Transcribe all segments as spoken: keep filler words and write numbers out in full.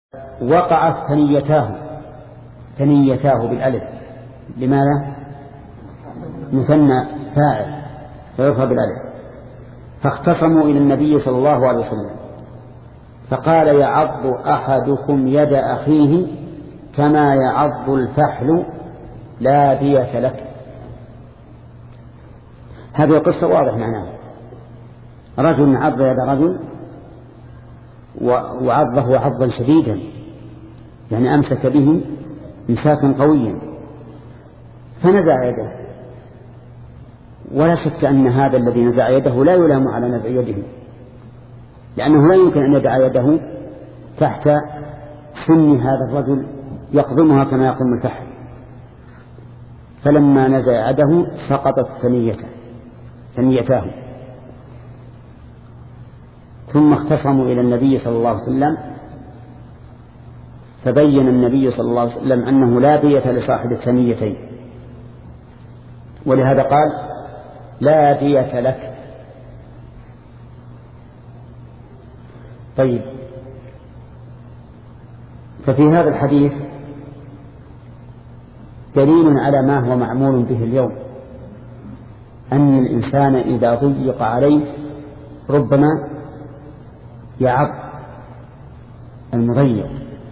وقعت ثنيتاه ثنيتاه بالألف. لماذا؟ مثنى فاعل فيرفع بالألف. فاختصموا إلى النبي صلى الله عليه وسلم فقال: يعض أحدكم يد أخيه كما يعض الفحل لا دية لك. هذه القصة واضح معناها. رجل عض يد رجل وعضه عضا شديدا، يعني أمسك به مساكا قويا فنزع يده، ولا شك أن هذا الذي نزع يده لا يلام على نزع يده، لأنه لا يمكن أن يدع يده تحت سن هذا الرجل يقضمها كما يقضم الفحل. فلما نزع يده سقطت ثنيته ثنيتاه. ثم اختصموا إلى النبي صلى الله عليه وسلم فبين النبي صلى الله عليه وسلم أنه لا دية لصاحب الثنيتين، ولهذا قال: لا دية لك. طيب، ففي هذا الحديث دليل على ما هو معمول به اليوم، أن الإنسان إذا ضيق عليه ربما يعض المضيق.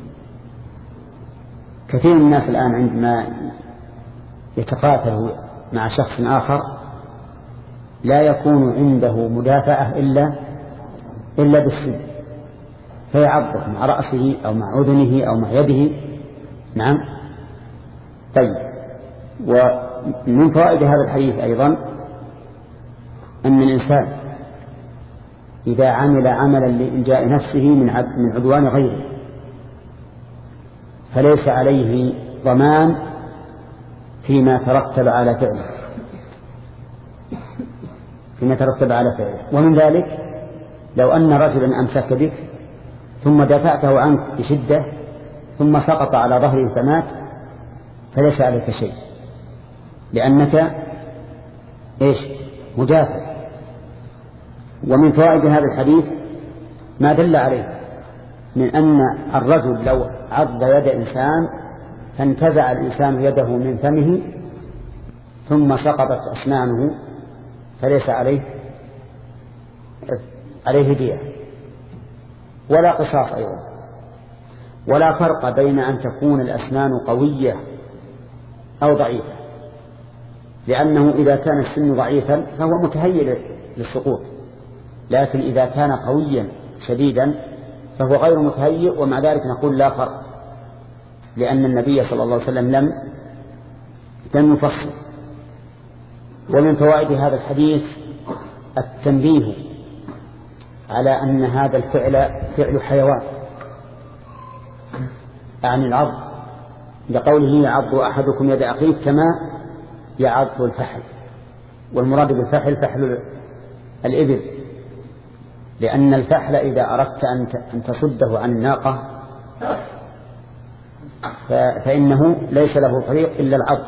كثير من الناس الآن عندما يتقاتل مع شخص آخر لا يكون عنده مدافعة إلا إلا بالسن، فيعضه مع رأسه أو مع أذنه أو مع يده. نعم. طيب، ومن فوائد هذا الحديث أيضا أن الإنسان إذا عمل عملا لإنجاء نفسه من عدوان غيره فليس عليه ضمان فيما ترتب على فعله فيما ترتب على فعله ومن ذلك لو أن رجلا أمسك بك ثم دفعته عنك بشدة ثم سقط على ظهره فمات، فليس عليك شيء، لأنك إيش؟ مدافع. ومن فوائد هذا الحديث ما دل عليه من أن الرجل لو عض يد إنسان فانتزع الإنسان يده من فمه ثم سقطت أسنانه فليس عليه عليه دية ولا قصاص أيضا. ولا فرق بين أن تكون الأسنان قوية أو ضعيفة، لأنه إذا كان السن ضعيفا فهو متهيئ للسقوط، لكن إذا كان قويا شديدا فهو غير متهيئ، ومع ذلك نقول لا فرق، لأن النبي صلى الله عليه وسلم لم لم يفصل. ومن فوائد هذا الحديث التنبيه على أن هذا الفعل فعل حيوان عن العض، لقوله: يعض أحدكم يد أخيه كما يعض الفحل. والمراد بالفحل فحل الإبل، لأن الفحل إذا أردت أن تصده عن الناقة فإنه ليس له طريق إلا العض،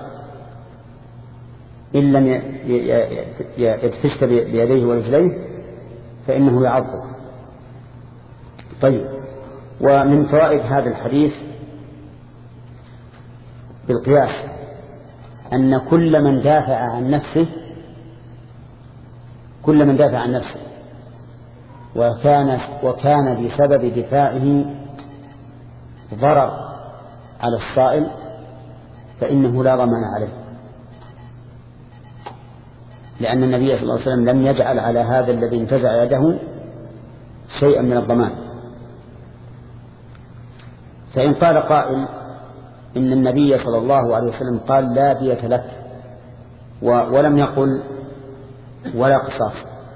إن لم يدفشك بيديه ورجليه فإنه يعضه. طيب، ومن فوائد هذا الحديث بالقياس أن كل من دافع عن نفسه كل من دافع عن نفسه وكان وكان بسبب دفاعه ضرر على الصائل فإنه لا ضمان عليه، لأن النبي صلى الله عليه وسلم لم يجعل على هذا الذي انتزع يده شيئا من الضمان. فإن قال قائل إن النبي صلى الله عليه وسلم قال: لا دية لك، ولم يقل ولا قصاص،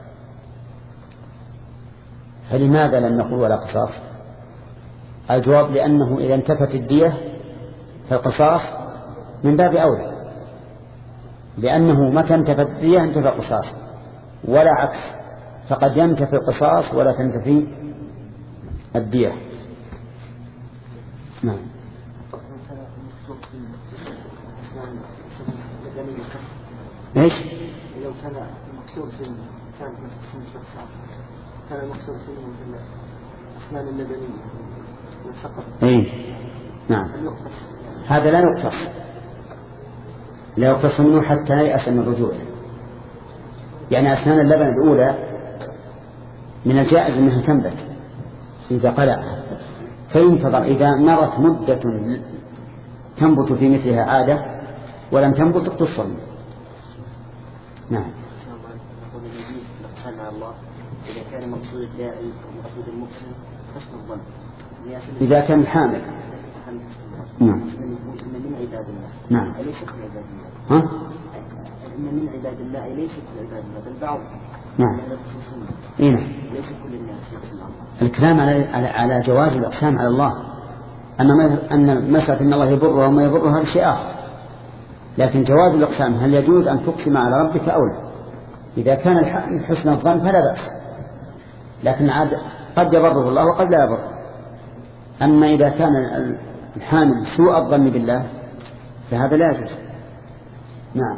فلماذا لم يقل ولا قصاص؟ الجواب: لأنه إذا انتفت الدية فالقصاص من باب أولى، لأنه متى انتفت الدية انتفى القصاص، ولا عكس، فقد ينتفي القصاص ولا تنتفي الدية. نعم. ايش؟ لو كان مكسور سن كان في سن شخص كان مكسور سن في الأسنان اللبنية اي نعم هذا لا يقتص لا يقتص منه حتى يأس من الرجوع. يعني أسنان اللبن الأولى من الجائز أنها تنبت إذا قلعها، فينتظر إذا مرت مدة تنبت في مثلها عادة ولم تنبت اقتص منه. نعم. إذا كان مقصود الداعي ومقصود المحسن حسن الظن إذا كان حامل نعم من عباد الله نعم أليس كل عباد الله ها؟ إن من عباد الله أليس كل عباد الله بل بعض نعم إيه؟ ليس كل الناس يقسم الله. الكلام على على جواز الإقسام على الله، أن أن مسألة أن الله يبره وما يبره هذا شيء آخر، لكن جواز الإقسام هل يجوز أن تقسم على ربك أو لا؟ إذا كان حسن الظن فلا بأس، لكن عاد قد يبره الله وقد لا يبره. أما إذا كان الحامل سوء الظن بالله فهذا لا يجوز. نعم.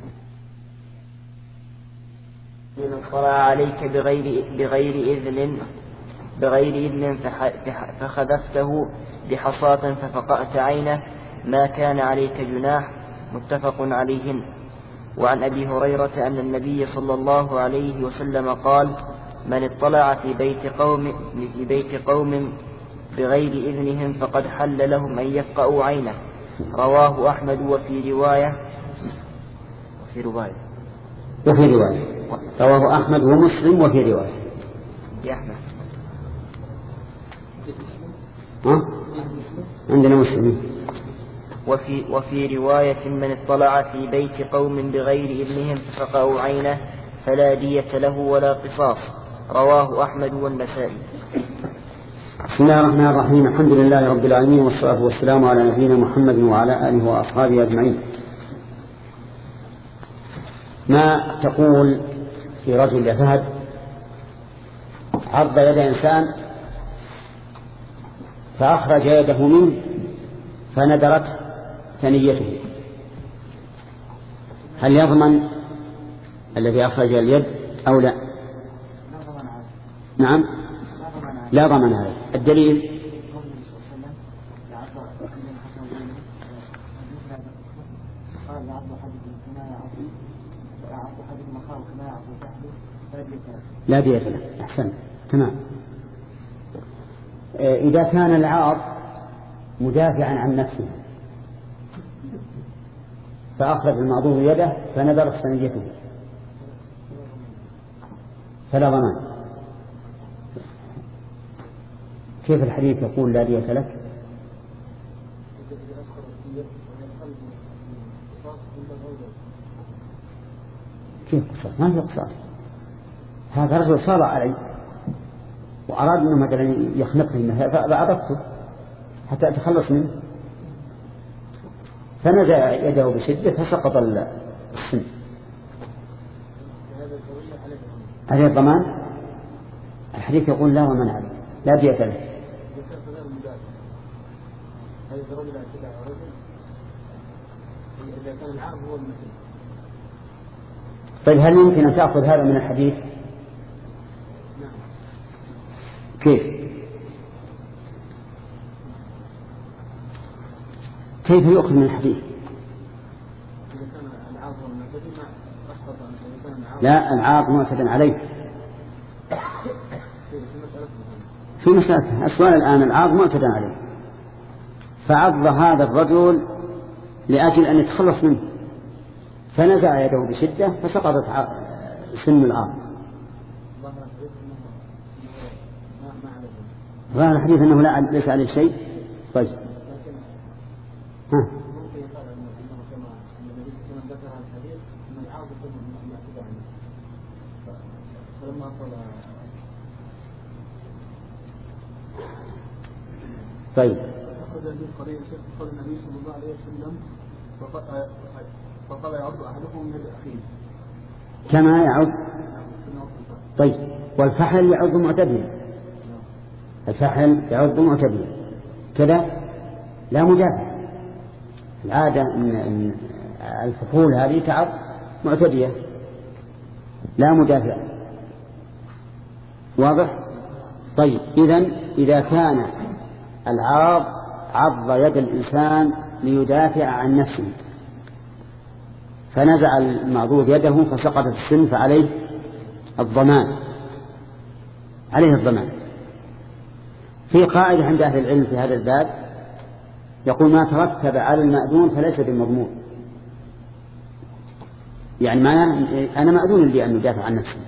من اطلع عليك بغير بغير إذن بغير إذن فخذفته بحصاة ففقأت عينه ما كان عليك جناح. متفق عليهن. وعن أبي هريرة أن النبي صلى الله عليه وسلم قال: من اطلع في بيت قوم في بيت قوم بغير إذنهم فقد حل لهم أن يفقأوا عينه. رواه أحمد وفي رواية وفي رواية وفي رواية رواه أحمد ومسلم وفي رواية يا أحمد ها؟ عندنا مسلم. وفي وفي رواية من اطلع في بيت قوم بغير إذنهم ففقأوا عينه فلا دية له ولا قصاص. رواه أحمد والنسائي. بسم الله الرحمن الرحيم. الحمد لله رب العالمين والصلاة والسلام على نبينا محمد وعلى آله وأصحابه أجمعين. ما تقول في رجل يا فهد عض يد إنسان فأخرج يده منه فندرت ثنيته، هل يضمن الذي أخرج اليد أو لا؟ نعم لا ضمن عليه. الدليل لا دية له. أحسن تمام. إذا كان العاض مدافعا عن نفسه فأخرج المعضوض يده فنذرت ثنيته فلا ضمان. كيف الحديث يقول لا دية لك؟ كيف قصاص؟ ما في قصاص. هذا رجل صار علي وأراد أنه مثلا يخنقني فأعطته حتى أتخلص منه فنزع يده بشدة فسقط السن. عليه الضمان؟ الحديث يقول لا ضمان عليه لا دية له. طيب هل يمكن أن تأخذ هذا من الحديث؟ كيف كيف يؤخذ من الحديث؟ لا العاض معتدى عليه في مسألة السؤال الآن. العاض معتدى عليه فعض هذا الرجل لأجل أن يتخلص منه فنزع يده بشدة فسقطت سن العاض. ظاهر الحديث أنه لا ليس عليه شيء. طيب ها طيب قال النبي صلى الله عليه وسلم فقال يعض أحدكم من الأخير كما يعض. طيب والفحل يعض معتدلا، الفحل يعض معتدلا كذا لا مدافع. العادة أن الفحول هذه تعض معتدية لا مدافع. واضح؟ طيب إذن إذا كان العاض عض يد الإنسان ليدافع عن نفسه، فنزع المعضوض يده فسقطت السن، فعليه الضمان، عليه الضمان. في قاعدة عند أهل العلم في هذا الباب يقول ما ترتب على المأذون فليس بالمضمون، يعني ما أنا مأذون لي أن يدافع عن نفسي،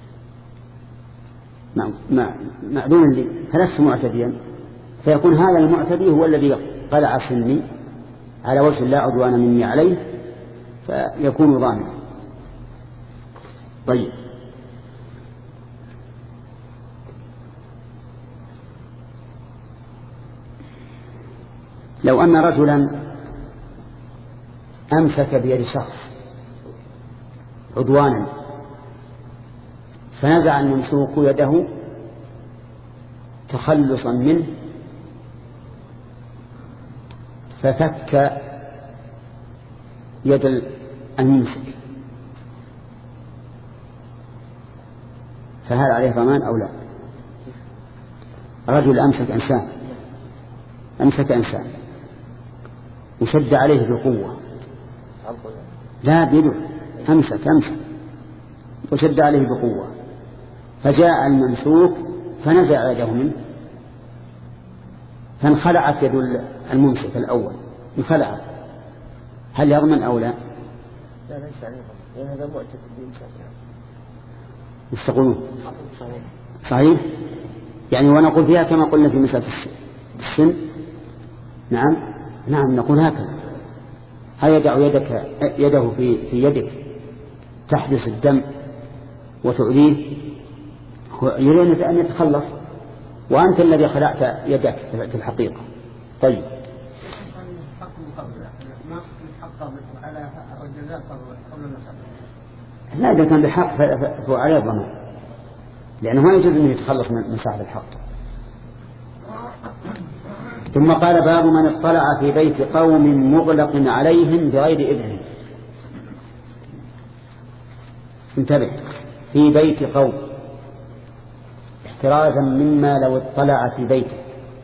مأذون لي فلست معتديا، فيكون هذا المعتدي هو الذي قلع سني على وجه لا عدوان مني عليه، فيكون ضامنا. طيب، لو أن رجلا أمسك بيد شخص عدوانا فنزع الممسوك يده تخلصا منه ففك يد الممسك، فهل عليه ضمان أو لا؟ رجل أمسك إنسان أمسك إنسان وشد عليه بقوة، لا بيده، أمسك أمسك وشد عليه بقوة، فجاء الممسوك فنزع يده منه فانخلعت يد الممسك الأول، انخلعت، هل يضمن أو لا؟ لا ليس عليه ضمان، هذا معتد بإمساك. يستقولون صحيح، يعني ونقول فيها كما قلنا في مسألة السن. نعم نعم نقول هكذا، هيدع يدك يده في في يدك تحبس الدم وتؤذيه، يريد أن يتخلص وأنت الذي خلعت يدك في الحقيقة. طيب، لا إذا كان بحق فهو عليه ضمان، لأنه ما يجوز أن يتخلص من صاحب الحق. ثم قال باب من اطلع في بيت قوم مغلق عليهم بغير إذن. انتبه، في بيت قوم احترازا مما لو اطلع في بيته،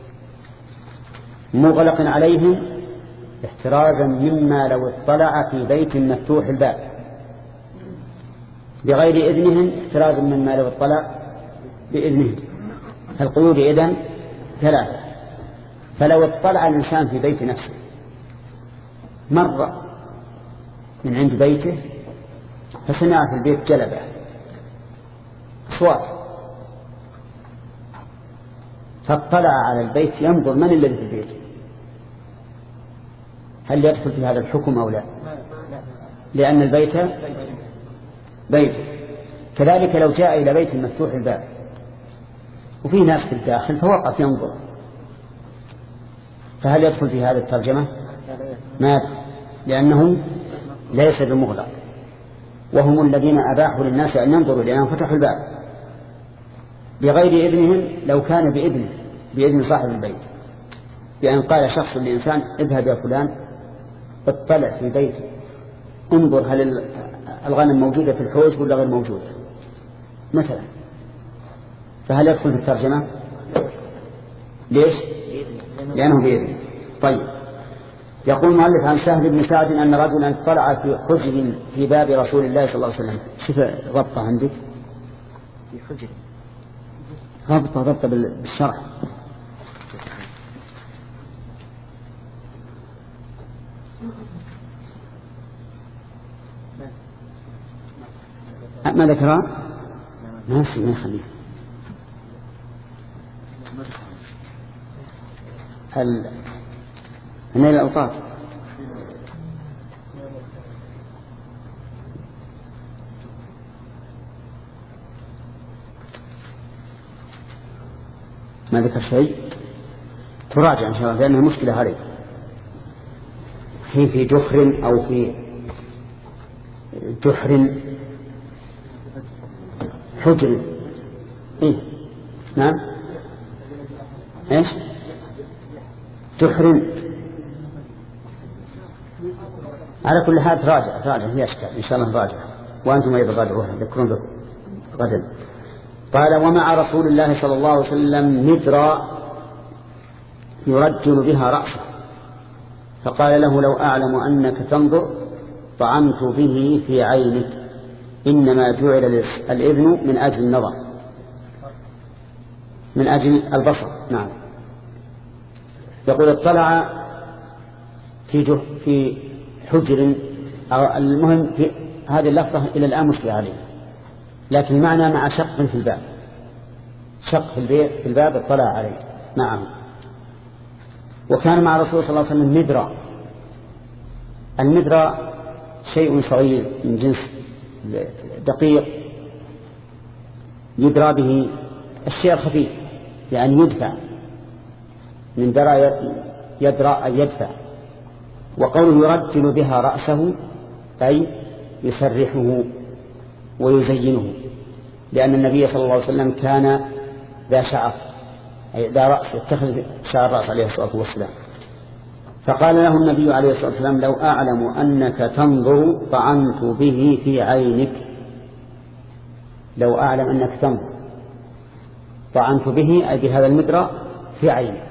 مغلق عليهم احترازا مما لو اطلع في بيت مفتوح الباب، بغير إذنهم احترازا مما لو اطلع بإذنهم. فالقيود إذن ثلاثة. فلو اطلع الإنسان في بيت نفسه مر من عند بيته فسمع في البيت جلبة أصوات، فاطلع على البيت ينظر من الذي في البيت، هل يدخل في هذا الحكم أو لا؟ لأن البيت بيت. كذلك لو جاء إلى بيت مفتوح الباب وفيه ناس في الداخل فوقف ينظر، فهل يدخل في هذا الترجمة؟ ما يدخل، لأنه ليس بمغلق، وهم الذين أباحوا للناس أن ينظروا لأنهم فتحوا الباب بغير إذنهم. لو كان بإذن بإذن صاحب البيت، بأن قال شخص للإنسان اذهب يا فلان اطلع في بيتي انظر هل الغنم موجودة في الحوش ولا غير موجودة مثلا، فهل يدخل في الترجمة؟ ليش؟ لأنه بإذن. طيب، يقول المؤلف عن سهل بن سعد أن رجلا اطلع في حجر في باب رسول الله صلى الله عليه وسلم. شوف ضبطة عندك في حجر، ضبطة ضبطة بالشرح. ما ذكرها؟ ناسي، ما يخليه. هل هنا الأوطار ما ذكر شيء؟ تراجع إن شاء الله لأنها مشكلة عليك. حين في جحر أو في جحر حجر. إيه؟ نعم، إيش؟ جحر. على كل حال تراجع تراجع هي أشكال إن شاء الله تراجع، وأنتم أيضا راجعوها تذكرون بكم غدا. قال ومع رسول الله صلى الله عليه وسلم مدرى يرجل بها رأسه، فقال له: لو أعلم أنك تنظر طعنت به في عينك، إنما جعل الإذن من أجل النظر، من أجل البصر. نعم. يقول: اطلع في في حجر، أو المهم في هذه اللفظة إلى الآن مشكلة عليه، لكن المعنى مع شق في الباب، شق في الباب اطلع عليه معه. وكان مع رسول صلى الله عليه وسلم مدرى. المدرى شيء صغير من جنس دقيق يدرى به الشيء الخفيف، يعني يدفع، من درى يدرى أي يدفع. وقوله يرجل بها رأسه أي يسرحه ويزينه، لأن النبي صلى الله عليه وسلم كان ذا شعر، أي ذا رأس، يتخذ شعر رأس عليه الصلاة والسلام. فقال له النبي عليه الصلاة والسلام: لو أعلم أنك تنظر طعنت به في عينك. لو أعلم أنك تنظر طعنت به أي بهذا المدرى في عينك.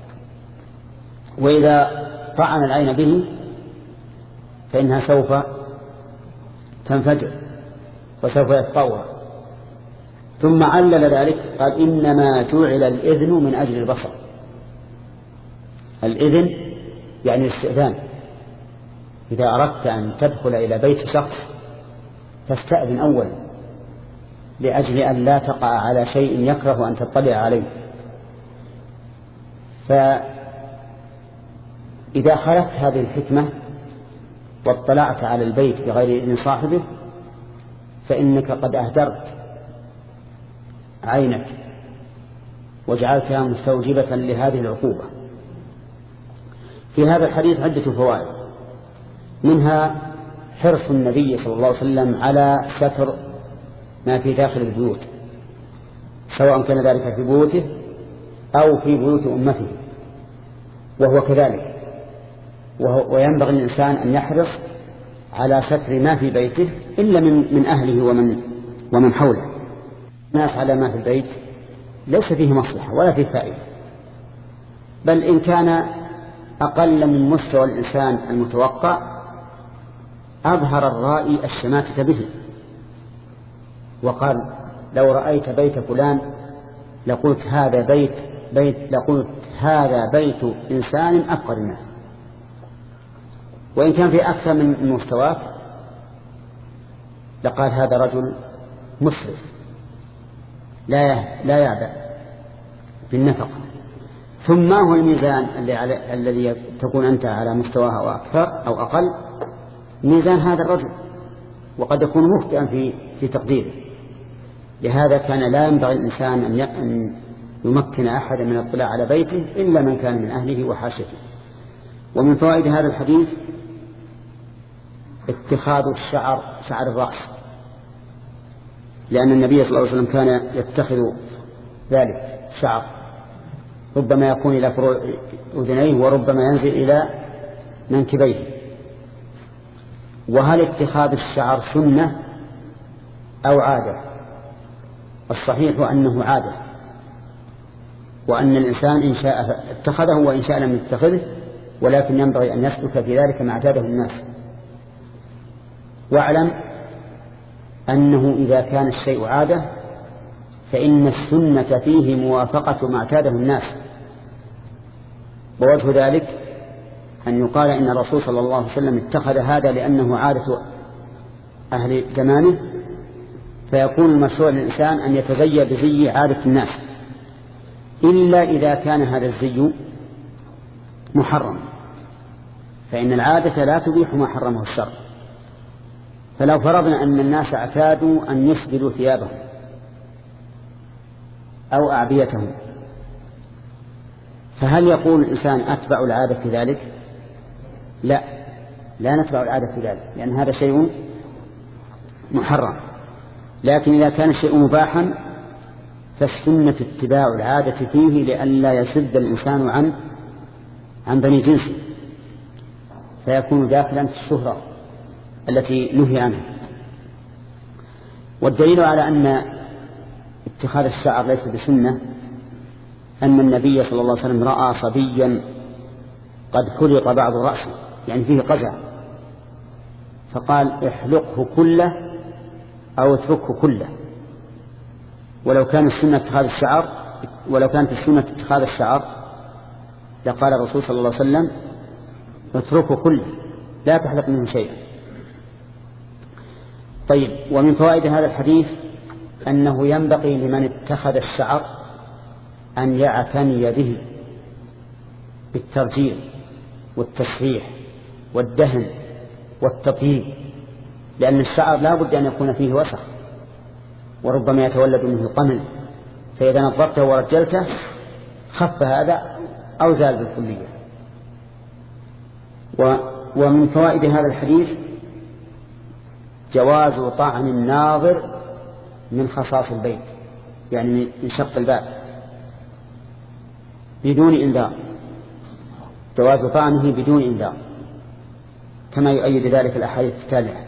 وإذا طعن العين به فإنها سوف تنفجر وسوف يتطور. ثم علل ذلك قال: إنما جعل الإذن من أجل البصر. الإذن يعني الاستئذان. إذا أردت أن تدخل إلى بيت شخص فاستأذن أولا، لأجل أن لا تقع على شيء يكره أن تطلع عليه. فإذا خلفت هذه الحكمة واطلعت على البيت بغير إذن صاحبه فإنك قد أهدرت عينك وجعلتها مستوجبة لهذه العقوبة. في هذا الحديث عدة فوائد، منها حرص النبي صلى الله عليه وسلم على ستر ما في داخل البيوت، سواء كان ذلك في بيوته أو في بيوت أمته، وهو كذلك. وينبغي الإنسان أن يحرص على ستر ما في بيته إلا من, من أهله ومن, ومن حوله. الناس على ما في البيت ليس فيه مصلحة ولا فيه فائدة، بل إن كان أقل من مستوى الإنسان المتوقع أظهر الرائي الشماتة به، وقال: لو رأيت بيت فلان لقلت هذا بيت, بيت لقلت هذا بيت إنسان أفقر الناس. وإن كان في أكثر من مستواك لقال هذا رجل مسرف لا لا يعبأ بالنفقة. ثم هو الميزان الذي تكون أنت على مستواه أو أكثر أو أقل، ميزان هذا الرجل، وقد يكون مخطئا في في تقديره. لهذا كان لا ينبغي الإنسان أن يمكن أحدا من الاطلاع على بيته إلا من كان من أهله وحاشته. ومن فوائد هذا الحديث اتخاذ الشعر شعر الرأس، لأن النبي صلى الله عليه وسلم كان يتخذ ذلك شعر، ربما يكون إلى فروع أذنيه وربما ينزل إلى منكبيه. وهل اتخاذ الشعر سنة أو عادة؟ الصحيح أنه عادة، وأن الإنسان إن شاء اتخذه وإن شاء لم يتخذه، ولكن ينبغي أن يسلك في ذلك ما اعتاده الناس. واعلم أنه إذا كان الشيء عادة فإن السنة فيه موافقة ما اعتاده الناس. ووجه ذلك أن يقال إن الرسول صلى الله عليه وسلم اتخذ هذا لأنه عادة أهل زمانه، فيكون المشروع للإنسان أن يتزي بزي عادة الناس، إلا إذا كان هذا الزي محرم، فإن العادة لا تبيح ما حرمه الشرع. فلو فرضنا أن الناس اعتادوا أن يسبلوا ثيابهم أو أعبيتهم، فهل يقول الإنسان أتبع العادة في ذلك؟ لا، لا نتبع العادة في ذلك، لأن هذا شيء محرم. لكن إذا كان الشيء مباحا فالسنة اتباع العادة فيه لئلا يشد الإنسان عن عن بني جنسه، فيكون داخلا في الشهرة التي نهي عنها. والدليل على أن اتخاذ الشعر ليس بسنة أن النبي صلى الله عليه وسلم رأى صبيا قد حلق بعض رأسه يعني فيه قزع، فقال احلقه كله أو اتركه كله. ولو كان السنة اتخاذ الشعر ولو كانت السنة اتخاذ الشعر لقال الرسول صلى الله عليه وسلم اتركه كله لا تحلق منه شيئا. طيب، ومن فوائد هذا الحديث أنه ينبغي لمن اتخذ الشعر أن يعتني به بالترجيل والتسريح والدهن والتطيب، لأن الشعر لا بد أن يكون فيه وسخ وربما يتولد منه قمل، فإذا نظفته ورجلته خف هذا أو زال بالكلية. ومن فوائد هذا الحديث جواز طعن الناظر من خصاص البيت، يعني من شق الباب بدون إنذار، جواز طعنه بدون إنذار، كما يؤيد ذلك الأحاديث التالية.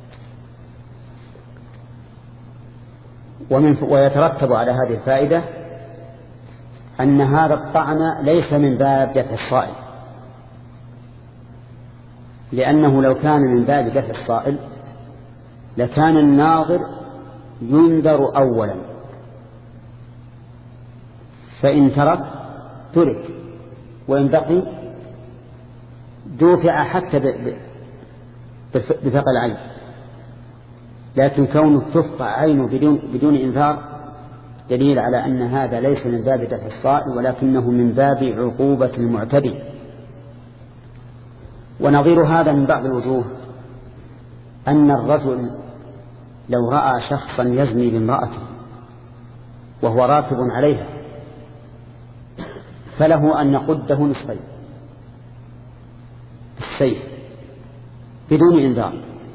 ومن ويترتب على هذه الفائدة أن هذا الطعن ليس من باب دفع الصائل، لأنه لو كان من باب دفع الصائل لكان الناظر ينذر أولا، فإن ترك ترك، وإن بقي دفع حتى بثقل العين. لكن كونه تفقع عينه بدون, بدون إنذار دليل على أن هذا ليس من باب دفع الصائل ولكنه من باب عقوبة المعتدي. ونظير هذا من بعض الوجوه أن الرجل لو رأى شخصا يزني بامرأته وهو راكب عليها فله أن يقده نصفين بالسيف بدون إنذار،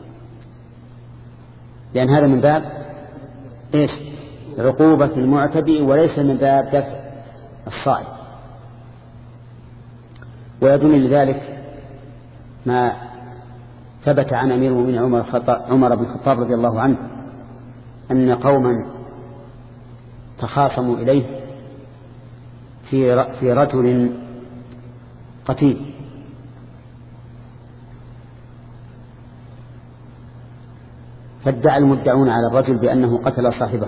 لأن هذا من باب إيش؟ عقوبة المعتدي وليس من باب دفع الصائل. ويدل لذلك ما ثبت عن أمير المؤمنين عمر, عمر بن الخطاب رضي الله عنه أن قوما تخاصموا إليه في في رجل قتيل، فادعى المدعون على الرجل بأنه قتل صاحبه،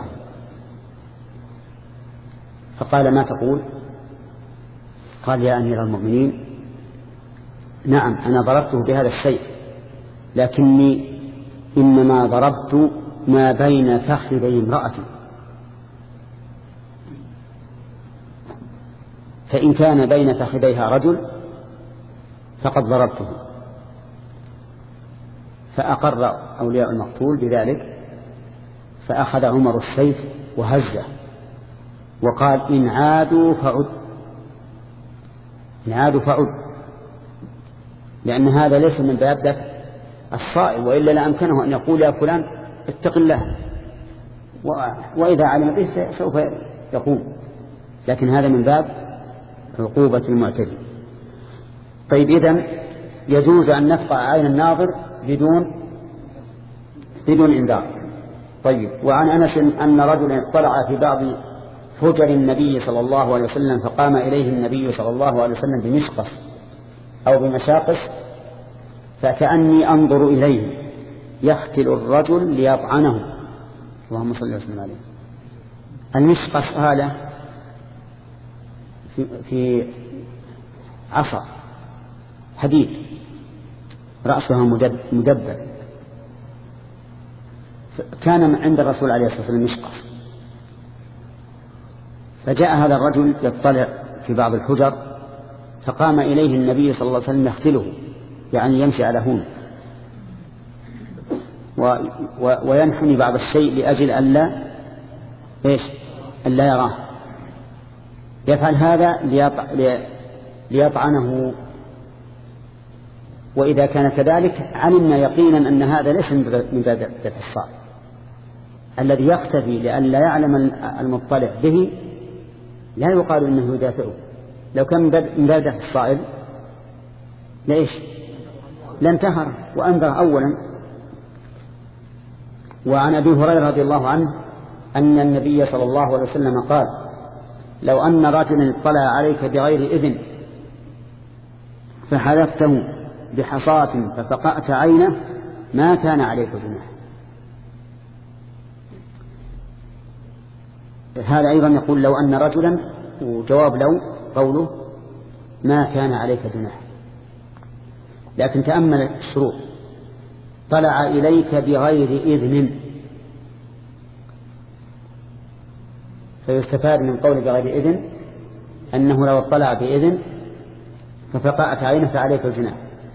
فقال ما تقول؟ قال يا أمير المؤمنين نعم أنا ضربته بهذا السيف، لكني إنما ضربت ما بين فخذي امرأتي، فإن كان بين فخذيها رجل فقد ضربته. فأقر أولياء المقتول بذلك، فأخذ عمر السيف وهزه وقال إن عادوا فعد، إن عادوا فعد، لأن هذا ليس من باب دفع الصائل، وإلا لأمكنه أن يقول يا فلان اتق الله، وإذا علم به سوف يقوم، لكن هذا من باب عقوبة المعتدي. طيب، إذن يجوز أن نفقع عين الناظر بدون بدون إنذار. طيب، وعن أنس أن رجلا اطلع في بعض فجر النبي صلى الله عليه وسلم فقام إليه النبي صلى الله عليه وسلم بمشقص أو بمشاقص فكأني أنظر إليه يختل الرجل ليطعنه، اللهم صل وسلم عليه. المشقص هذا في, في عصا حديد رأسها مدبب، كان عند الرسول عليه الصلاة والسلام مشقص، فجاء هذا الرجل يطلع في بعض الحجر فقام إليه النبي صلى الله عليه وسلم يختله، يعني يمشي على هون و و وينحني بعض الشيء لأجل ألا إيش ألا يراه، يفعل هذا ليطع... ليطعنه. وإذا كان كذلك علمنا يقينا أن هذا ليس من باب دفع الصائل، الذي يختفي لئلا يعلم المطلع به لا يقال إنه يدافعه. لو كان من باب دفع الصائل ليش لانتهر وأنذر أولا. وعن أبي هريرة رضي الله عنه أن النبي صلى الله عليه وسلم قال لو أن رجلا اطلع عليك بغير إذن فحذفته بحصاة ففقأت عينه ما كان عليك جناح. هذا أيضا يقول لو أن رجلا، وجواب لو قوله ما كان عليك جناح. لكن تأمل الشروط: طلع إليك بغير إذن، فيستفاد من قول بغير إذن أنه لو اطلع بإذن ففقأت عينه فعليك الجناح.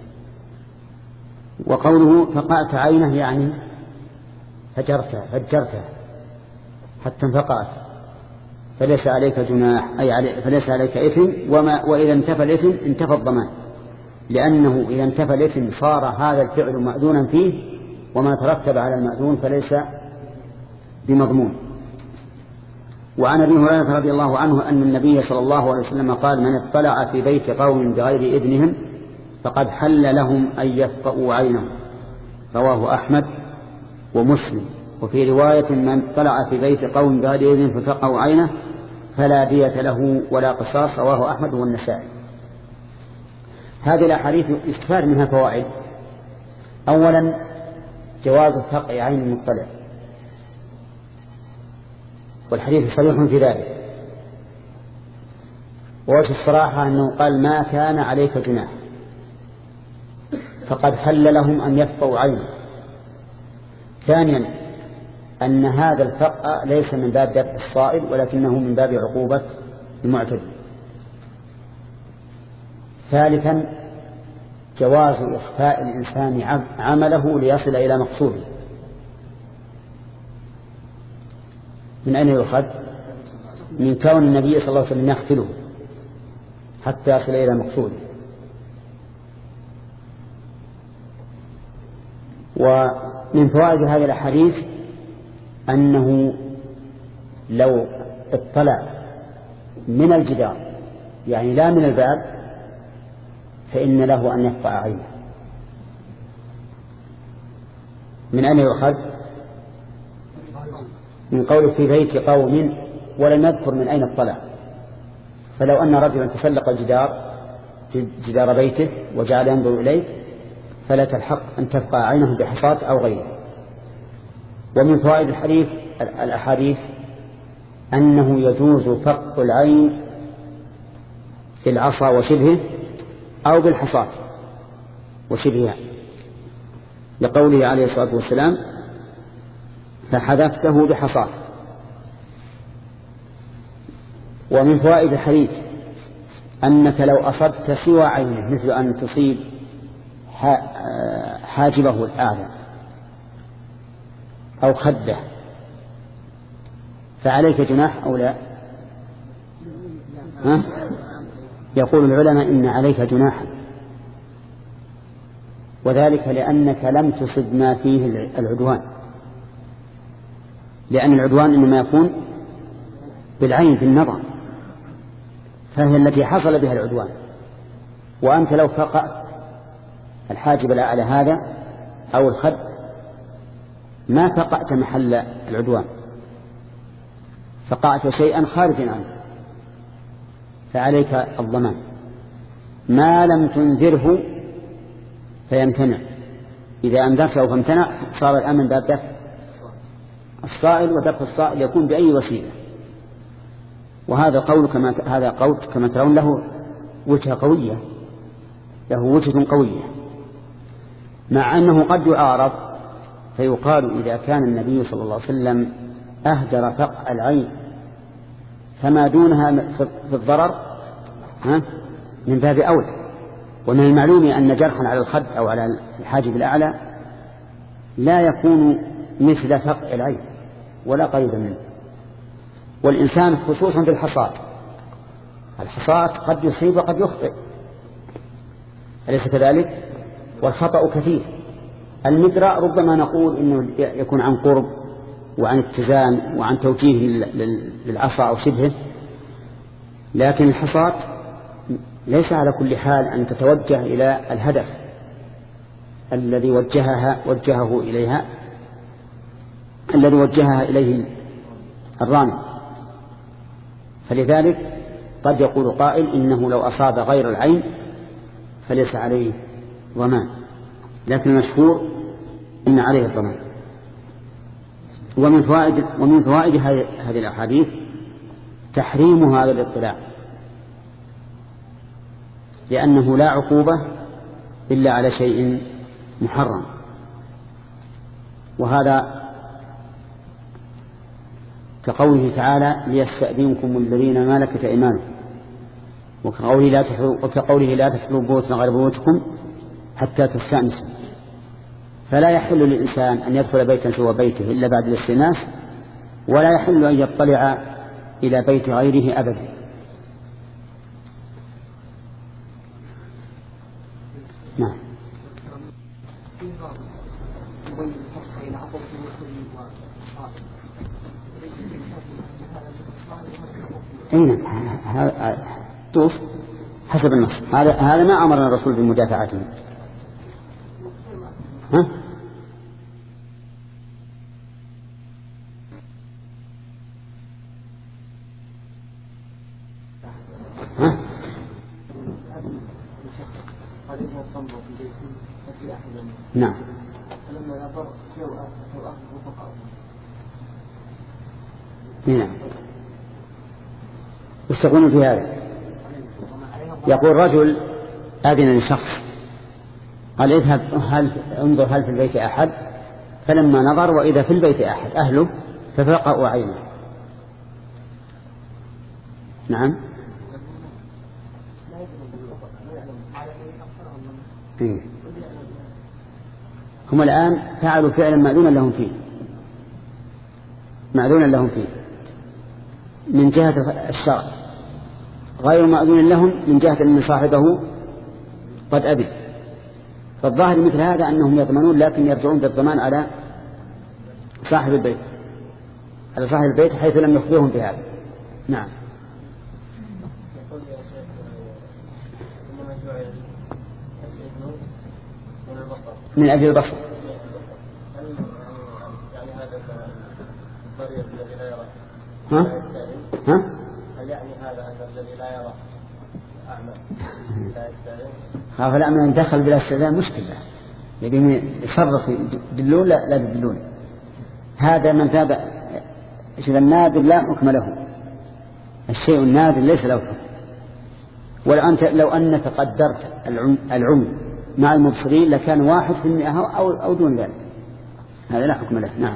وقوله فقأت عينه يعني فجرتها فجرتها حتى انفقأت، فليس عليك جناح، أي علي فليس عليك إثم. وما وإذا انتفى الإثم انتفى الضمان، لأنه إذا انتفى الإثم صار هذا الفعل مأذونا فيه، وما ترتب على المأذون فليس بمضمون. وعن أبي هريرة رضي الله عنه أن النبي صلى الله عليه وسلم قال: من اطلع في بيت قوم بغير إذنهم فقد حل لهم أن يفقئوا عينهم. رواه أحمد ومسلم. وفي رواية: من اطلع في بيت قوم بغير إذن ففقئوا عينه فلا دية له ولا قصاص. رواه أحمد والنسائي. هذه الأحاديث يستفاد منها فوائد. أولا جواز فقع عين المطلع، والحديث صريح في ذلك. ووجه الصراحة أنه قال ما كان عليك جناح، فقد حل لهم أن يفقوا عينه. ثانيا أن هذا الفقع ليس من باب دفع الصائل، ولكنه من باب عقوبة المعتدي. ثالثا جواز إخفاء الإنسان عمله ليصل إلى مقصوده. من أين يؤخذ؟ من كون النبي صلى الله عليه وسلم يقتله حتى يصل إلى مقصوده. ومن فوائد هذه الأحاديث أنه لو اطلع من الجدار، يعني لا من الباب، فإن له أن يفقع عينه. من أين يؤخذ؟ من قوله في بيت قوم، ولم يذكر من أين اطلع. فلو أن رجلا تسلق الجدار جدار بيته وجعل ينظر إليه فلا تلحق أن تفقع عينه بحصاة أو غيره. ومن فوائد الحديث الأحاديث أنه يجوز فق العين بالعصا وشبهه أو بالحصاة وشبهها، لقوله عليه الصلاة والسلام: فحذفته بحصاة. ومن فوائد الحديث أنك لو أصبت سوى عينه، مثل أن تصيب حاجبه الأعلى أو خده، فعليك جناح أو لا؟ ها؟ يقول العلماء إن عليك جناحا، وذلك لأنك لم تصب ما فيه العدوان، لأن العدوان إنما يكون بالعين بالنظر، فهي التي حصل بها العدوان. وأنت لو فقأت الحاجب الأعلى هذا أو الخد ما فقأت محل العدوان، فقعت شيئا خارجا عنه، فعليك الضمان ما لم تنذره فيمتنع. إذا أنذرته فامتنع صار الأمن باب دفع الصائل، ودفع الصائل يكون بأي وسيلة. وهذا قول كما هذا قول كما ترون له وجهة قوية، له وجهة قوية، مع أنه قد يعارض فيقال إذا كان النبي صلى الله عليه وسلم أهدر فقع العين فما دونها في الضرر ها من باب أولى. ومن المعلوم أن جرحا على الخد أو على الحاجب الأعلى لا يكون مثل فقع العين ولا قريبا منه. والإنسان خصوصا في الحصاة، الحصاة قد يصيب وقد يخطئ، أليس كذلك؟ والخطأ كثير. المدراء ربما نقول إنه يكون عن قرب وعن اتزان وعن توجيه للعصا أو شبهه، لكن الحصاة ليس على كل حال أن تتوجه إلى الهدف الذي وجهها وجهه إليها الذي وجهها إليه الرامي، فلذلك قد يقول قائل إنه لو أصاب غير العين فليس عليه ضمان، لكن المشهور إن عليه الضمان. ومن فوائد ومن فوائد هذه الأحاديث تحريم هذا الاطلاع، لأنه لا عقوبة إلا على شيء محرم، وهذا كقوله تعالى ليستأذنكم الذين ملكت أيمانكم، وكقوله لا تحلوا وكقوله لا تحلوا بيوتنا غير بيوتكم حتى تستأنسوا. فلا يحل للإنسان أن يدخل بيتا سوى بيته إلا بعد الاستئناس، ولا يحل أن يطلع إلى بيت غيره أبدا. نعم. أين هذا طوف حسب النص، هذا هذا ما أمرنا الرسول بمدافعته. ها؟ ها؟ نعم. نعم. يستغون في هذا. يقول رجل أذن لشخص قال اذهب هل انظر هل في البيت أحد، فلما نظر وإذا في البيت أحد أهله ففقأوا عينه. نعم. إيه. هم الآن فعلوا فعلا مأذونا لهم فيه، مأذونا لهم فيه من جهة الشرع، غير مأذون لهم من جهة أن صاحبه قد أذن. فالظاهر مثل هذا أنهم يضمنون، لكن يرجعون بالضمان على صاحب البيت، على صاحب البيت حيث لم يخبرهم بهذا. نعم. من أجل البصر. ها؟ ها؟ هل يعني هذا أن الذي لا يرى أعمى لا يستأذن؟ خاف الأعمى أن دخل بلا استئذان مشكلة، يبي يصرف يدلون لا لا يدلون. هذا من تابع إذا النادر لا حكم له، الشيء النادر ليس له حكم. ولو أنت لو أنك قدرت العمي مع المبصرين لكان واحد في المئة أو أو دون ذلك، هذا لا حكم له. نعم.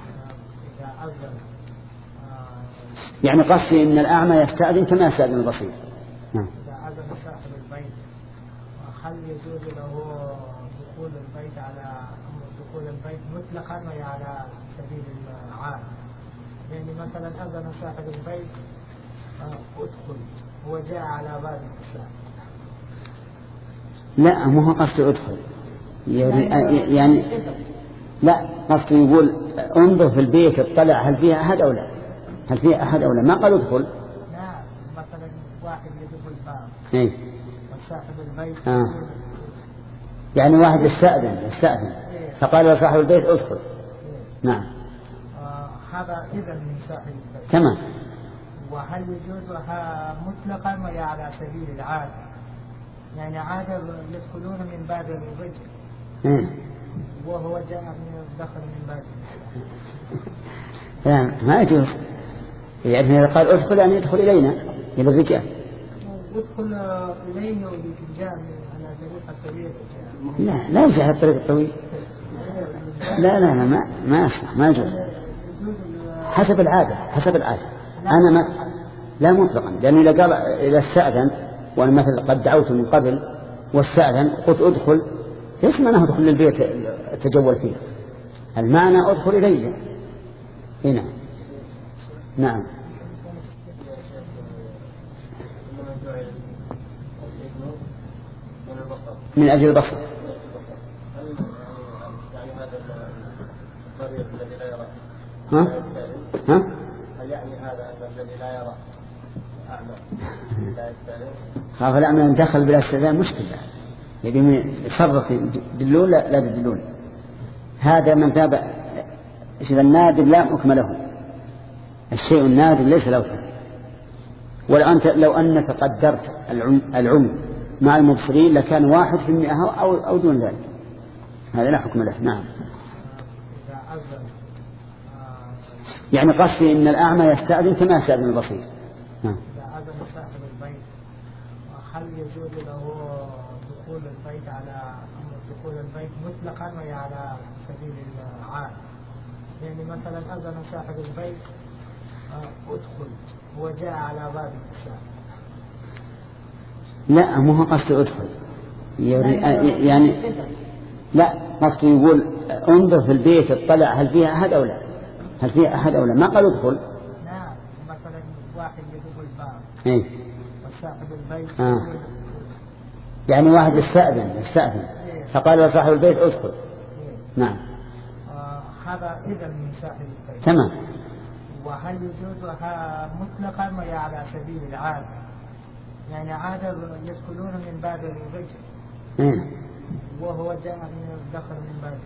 يعني قصدي إن الأعمى يستأذن كما يستأذن البصير. نعم. إذا أذن صاحب البيت هل يجوز له دخول البيت على دخول البيت مطلقا ولا على سبيل العام؟ يعني مثلا أذن صاحب البيت أدخل هو جاء على باب النساء. لا مو هو قصدي أدخل يعني, يعني لا قصدي يقول انظر في البيت اطلع هل فيها أحد أو لا، هل فيها أحد أو لا، ما قال ادخل. نعم. مثلا واحد يدخل الباب إيه وصاحب البيت آه. يعني واحد يستأذن يستأذن إيه؟ فقال له صاحب البيت ادخل. إيه؟ نعم. آه هذا إذن من صاحب البيت. تمام. وهل يجوزها مطلقا ولا على سبيل العادة؟ يعني عادة يدخلون من باب الرجل إيه؟ وهو جاء من الدخل من باب لا ما يجوز، يعني إذا قال ادخل يعني يدخل إلينا إلى الرجال. يدخل إليه ويجاء على طريق الطويل. لا لا يجي على الطريق الطويل. لا لا لا ما ما أصلح ما يجوز. حسب العادة حسب العادة. أنا ما لا مطلقا، لأنه إذا قال إذا استأذن وأنا مثلا قد دعوت من قبل واستأذن قلت ادخل، ليش معناه ادخل للبيت أتجول فيه؟ المعنى ادخل إليه. هنا. نعم. من أجل البصر. يعني هذا الضرير الذي لا يرى ها؟ ها؟ هل يعني هذا أن الذي لا يرى أعمى لا يستأذن؟ خاف الأعمى أن دخل بلا استئذان مشكلة، يبي يصرف يدلون لا لا يدلون. هذا من تابع إذا النادر لا حكم له، الشيء النادر ليس له حكم. ولو أنت لو أنك قدرت العمي مع المبصرين لكان واحد في المئة أو, أو دون ذلك، هذا لا حكم له. نعم. يعني قصدي إن الأعمى يستأذن كما يستأذن البصير. نعم. إذا أذن صاحب البيت هل يجوز له دخول البيت على دخول البيت مطلقا وهي على سبيل العام؟ يعني مثلا أذن صاحب البيت أدخل هو جاء على باب النساء. لا مو هو قصدي أدخل يعني لا قصدي يقول انظر في البيت اطلع هل فيها أحد أو لا، هل فيها أحد أو لا، ما قال ادخل. نعم مثلا واحد يدخل الباب إيه وصاحب البيت آه. يعني واحد يستأذن يستأذن إيه. فقال لصاحب البيت ادخل. إيه. نعم آه هذا إذن من صاحب البيت. تمام. وهل يجوزها مطلقا وهي على سبيل العادة؟ يعني عادة يدخلون من باب الرجل إيه. وهو جاء من الدخل من باب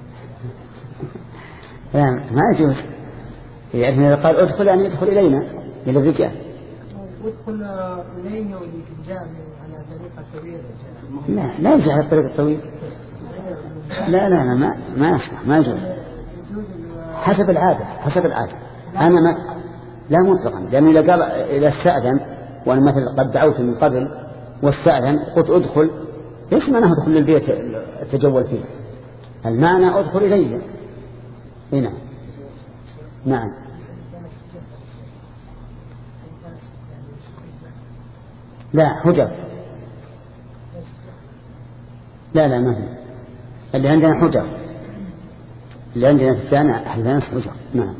لا ما يجوز، يعني إذا قال ادخل يعني يدخل إلينا إلى الرجال. ادخل إلينا ولكن جاء على طريقة طويلة. لا لا يرجع على الطريق الطويل. لا لا لا ما ما يصلح ما يجوز. حسب العادة حسب العادة. أنا ما لا مطلقا، لأن إذا قال إذا استأذن وأنا مثلا قد دعوت من قبل واستأذن قلت ادخل، ليش ما أنا أدخل للبيت أتجول فيه؟ المعنى أدخل إليه هنا. نعم. لا حجر. لا لا ما في، اللي عندنا حجر، اللي عندنا في الثاني أحيانا حجر. نعم.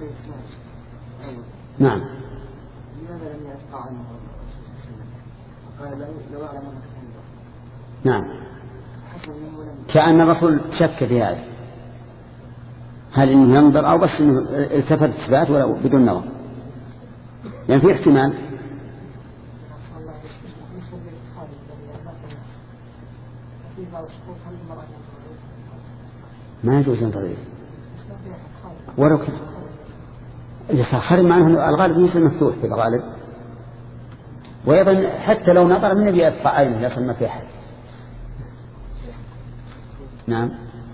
نعم. لماذا لم يبقى عنه قال لو أعلم أنك تنظر؟ نعم. كأن الرسول شك في هذا، هل إنه ينظر أو بس إنه التفت إثبات ولو بدون نظر، يعني في احتمال. ما يجوز ينظر إليه ولو كان إذا صار معناه الغالب يصير مفتوح في الغالب، وأيضا حتى لو نظر من يبي يدفع عينه لا يصير ما في أحد. نعم.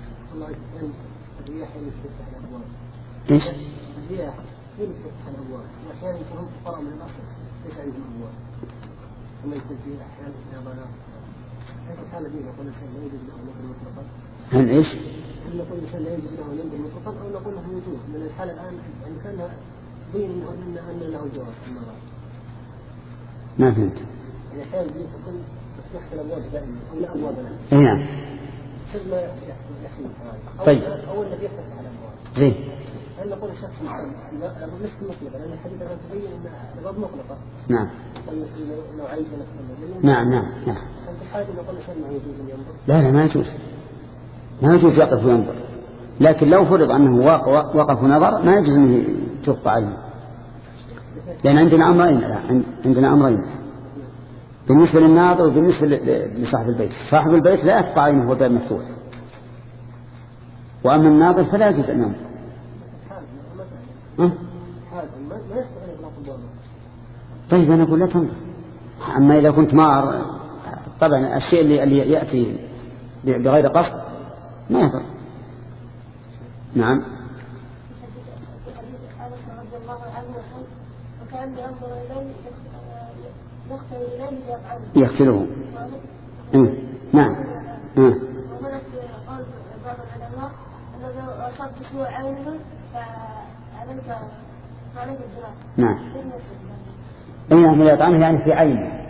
إيش؟ الرياح هي اللي تفتح الأبواب، وأحيانا يكون فقراء من الأصل ليس عندهم أبواب، ثم يكون فيه أحيانا يابانات. هذه الحالة دي نقول الإنسان لا يجوز له نقل مطلقا. هل إيش؟ هل نقول الإنسان لا يجوز له نقل مطلقا أو نقول له يجوز؟ لأن الحالة الآن يعني كان بين أن أن له جواز في النظر. ما فهمت. يعني أحيانا تكون مفتوحة الأبواب دائما أو لا أبواب لها. نعم. حزب ما يحصل هذا. طيب. أول الذي يفتح على الأبواب. زين. هل نقول الشخص الأبواب ليست مطلقة لأن الحديث الآن تبين أن الأبواب مطلقة. نعم. لو عيش نفسه. نعم نعم نعم. ففي الحالة نقول الإنسان ما يجوز أن ينظر. لا لا ما يجوز، ما يجوز يقف وينظر، لكن لو فرض أنه وقف ونظر ما يجوز أنه تقطع عينه، لأن عندنا أمرين عندنا أمرين بالنسبة للناظر وبالنسبة لصاحب البيت. صاحب البيت لا يقطع عينه وهو الباب مفتوح، وأما الناظر فلا يجوز أن ينظر. طيب أنا أقول لا تنظر، أما إذا كنت مار طبعا الشيء اللي, اللي يأتي بغير قصد ما يضر. نعم. يغسله. نعم. وهناك قول بعض العلماء أنه لو أصبت سوء عينه فعليك فعليك الجناح. نعم. أين هم يطعنه يعني في عينه،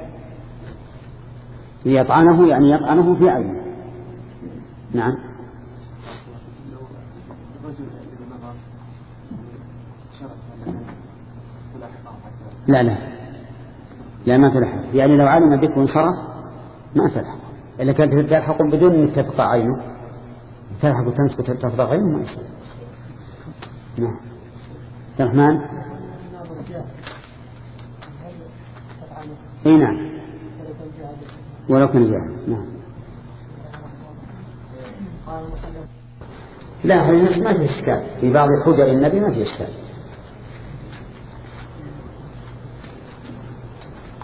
يطعنه يعني يطعنه في عينه. نعم. لا لا لا ما تلحق، يعني لو علم بك وانصرف ما تلحق، إلا كانت تلحق بدون أن تقطع عينه، تلحق وتمسك تقطع عينه ما يصير. نعم. الرحمن. اي نعم ولو كان جاهل. نعم. لا هذا ما في إشكال، في بعض حجر النبي ما في إشكال.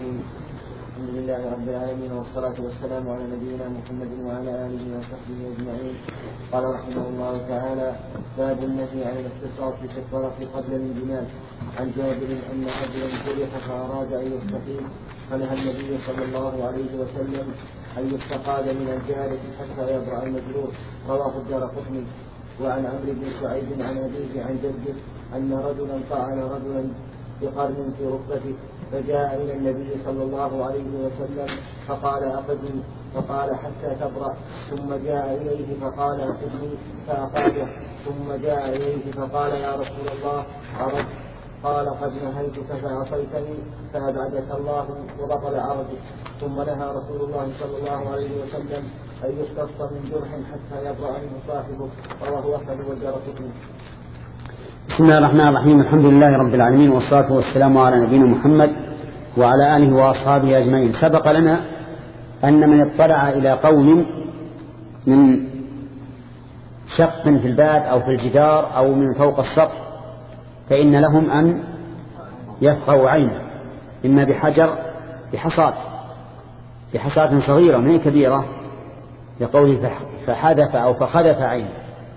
الرحيم. الحمد لله رب العالمين والصلاة والسلام على نبينا محمد وعلى آله وصحبه أجمعين. قال رحمه الله تعالى: باب النهي عن الاختصاص في الطرف قبل الانجمال. عن جابر أن رجلا جرح فأراد أن يستقيم فنهى النبي صلى الله عليه وسلم أن يستقاد من الجارح حتى يبرأ المجروح. رواه الدارقطني. وعن عمرو بن سعيد عن أبيه عن جده أن رجلا طعن رجلا بقرن في ركبته فجاء إلى النبي صلى الله عليه وسلم فقال أقدني، فقال حتى تبرأ، ثم جاء إليه فقال أقدني فأقاده، ثم جاء إليه فقال يا رسول الله عرض، قال قد نهيتك فعصيتني فأبعدك الله وبطل عرضك. ثم نهى رسول الله صلى الله عليه وسلم أن يختص من جرح حتى يبرأ منه صاحبه. رواه أحمد والدارقطني. بسم الله الرحمن الرحيم. الحمد لله رب العالمين والصلاة والسلام على نبينا محمد وعلى آله وأصحابه أجمعين. سبق لنا أن من اطلع إلى قوم من شق في الباب أو في الجدار أو من فوق السطح فإن لهم أن يفقهوا عينه، إما بحجر بحصاة بحصاة صغيرة من كبيرة لقوله فحذف أو فخذف عينه،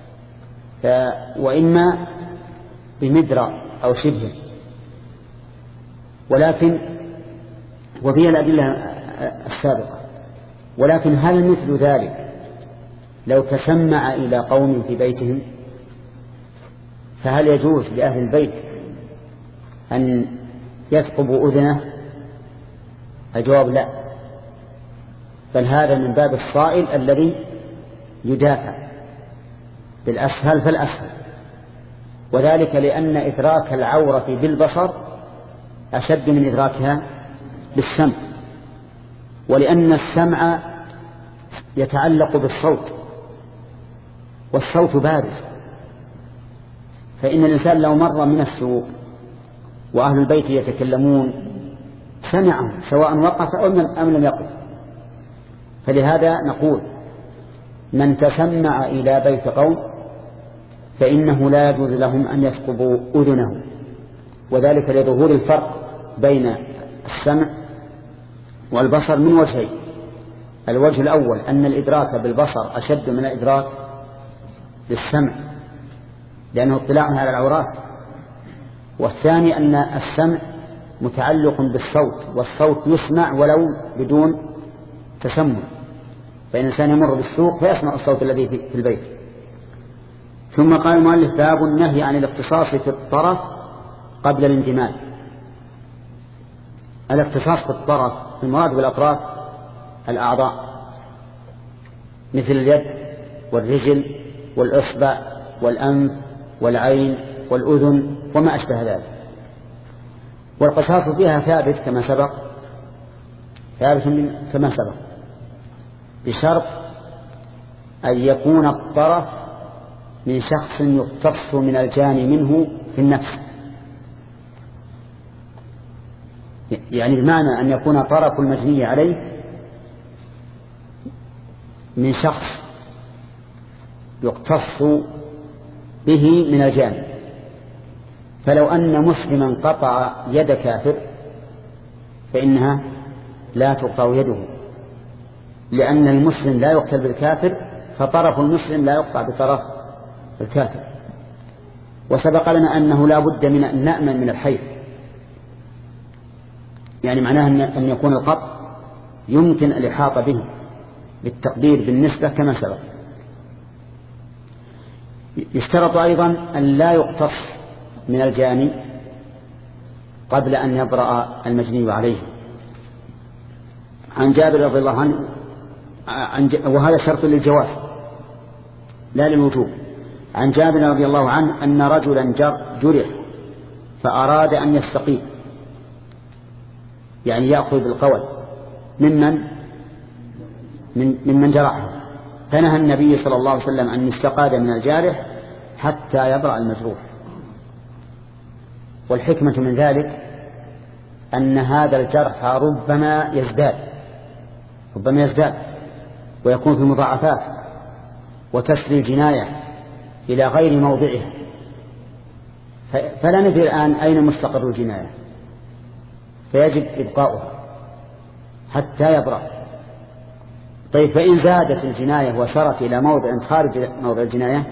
وإما بمدرى أو شبه. ولكن وفيها الأدلة السابقة. ولكن هل مثل ذلك لو تسمع إلى قوم في بيتهم فهل يجوز لأهل البيت أن يثقبوا أذنه؟ الجواب لا، بل هذا من باب الصائل الذي يدافع بالأسهل فالأسهل، وذلك لأن إدراك العورة بالبصر أشد من إدراكها بالسمع، ولأن السمع يتعلق بالصوت والصوت بارز. فإن الإنسان لو مر من السوق وأهل البيت يتكلمون سمعهم سواء وقف أم لم يقف. فلهذا نقول من تسمع إلى بيت قوم فإنه لا يجوز لهم أن يثقبوا أذنه، وذلك لظهور الفرق بين السمع والبصر من وجهين. الوجه الأول أن الإدراك بالبصر أشد من الإدراك بالسمع لأنه اطلاع على العورات، والثاني أن السمع متعلق بالصوت، والصوت يسمع ولو بدون تسمع، فإن الإنسان يمر بالسوق فيسمع الصوت الذي في البيت. ثم قال المؤلف: باب النهي عن الاختصاص في الطرف قبل الانجمال. الاختصاص في الطرف المراد بالأطراف الأعضاء مثل اليد والرجل والإصبع والأنف والعين والأذن وما أشبه ذلك. والقصاص فيها ثابت كما سبق ثابت كما سبق بشرط أن يكون الطرف من شخص يقتص من الجاني منه في النفس، يعني بمعنى أن يكون طرف المجني عليه من شخص يقتص به من الجاني. فلو أن مسلما قطع يد كافر فإنها لا تقطع يده، لأن المسلم لا يقتل بالكافر، فطرف المسلم لا يقطع بطرف الكافر. وسبق لنا أنه لا بد من أن نأمن من الحيف، يعني معناه أن يكون القطع يمكن الإحاطة به بالتقدير بالنسبة كما سبق. يشترط أيضا أن لا يقتص من الجاني قبل أن يبرأ المجني عليه. عن جابر رضي الله عنه، وهذا شرط للجواز لا للوجوب. عن جابر رضي الله عنه أن رجلا جرح فأراد أن يستقيم، يعني يأخذ بالقول ممن من ممن جرحه، فنهى النبي صلى الله عليه وسلم أن يستقاد من الجارح حتى يبرأ المجروح. والحكمة من ذلك أن هذا الجرح ربما يزداد ربما يزداد ويكون في مضاعفات وتسري الجناية إلى غير موضعها، فلا ندري الآن أين مستقر الجناية، فيجب إبقاؤها حتى يبرأ. طيب فإن زادت الجناية وسرت إلى موضع خارج موضع الجناية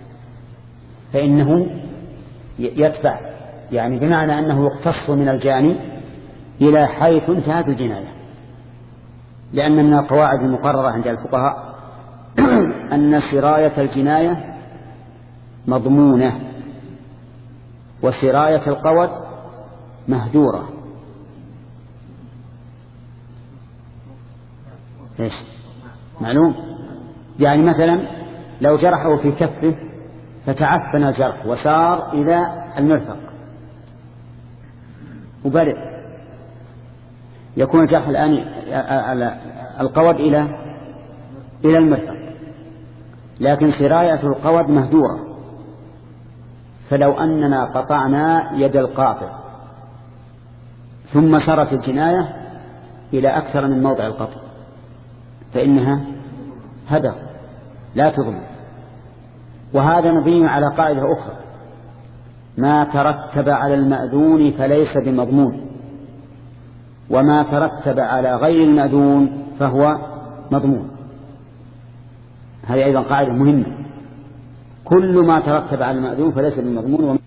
فإنه يتبع، يعني بمعنى أنه يقتص من الجاني إلى حيث انتهت الجناية، لأن من القواعد المقررة عند الفقهاء أن سراية الجناية مضمونة وسراية القود مهجورة. إيش معلوم؟ يعني مثلا لو جرحه في كفه فتعفن الجرح وسار إلى المرفق وبرئ، يكون الجرح الآن القود إلى إلى المرفق، لكن سراية القود مهجورة. فلو أننا قطعنا يد القاطع ثم سرت الجناية إلى أكثر من موضع القطع فإنها هدر لا تظلم. وهذا مبني على قاعدة أخرى: ما ترتب على المأذون فليس بمضمون، وما ترتب على غير المأذون فهو مضمون. هذه أيضا قاعدة مهمة: كل ما ترتب على المأذون فليس بمضمون. وما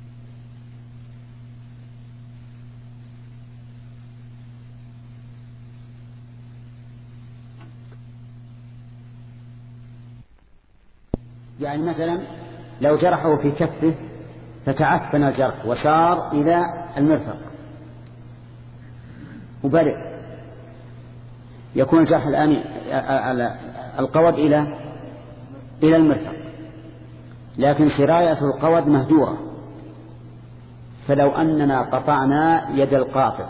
يعني مثلا لو جرحه في كفه فتعفن الجرح وسار إلى المرفق وبرئ، يكون الجرح الآن القود إلى إلى المرفق، لكن سراية القود مهجورة. فلو أننا قطعنا يد القاطع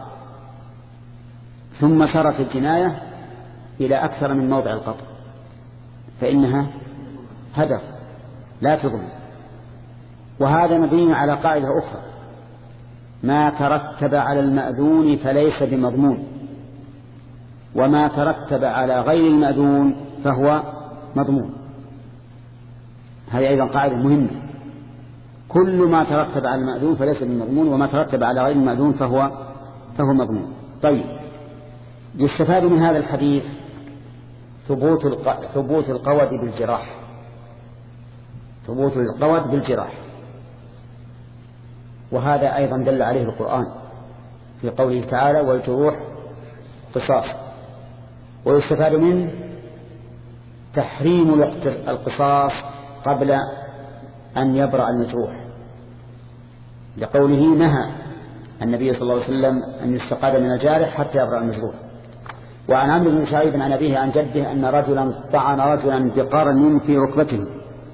ثم سرت الجناية إلى أكثر من موضع القطع فإنها هدر لا تظلم. وهذا مبني على قاعدة أخرى: ما ترتب على المأذون فليس بمضمون، وما ترتب على غير المأذون فهو مضمون. هذه أيضا قاعدة مهمة: كل ما ترتب على المأذون فليس بمضمون، وما ترتب على غير المأذون فهو فهو مضمون. طيب، يستفاد من هذا الحديث ثبوت ثبوت القود بالجراح، ثبوت القود بالجراح، وهذا أيضا دل عليه القرآن في قوله تعالى: والجروح قصاص. ويستفاد منه تحريم القصاص قبل أن يبرأ المجروح، لقوله نهى النبي صلى الله عليه وسلم أن يستقاد من الجارح حتى يبرأ المجروح. وعن عمرو بن شعيب عن أبيه عن جده أن رجلا طعن رجلا بقرن في ركبته.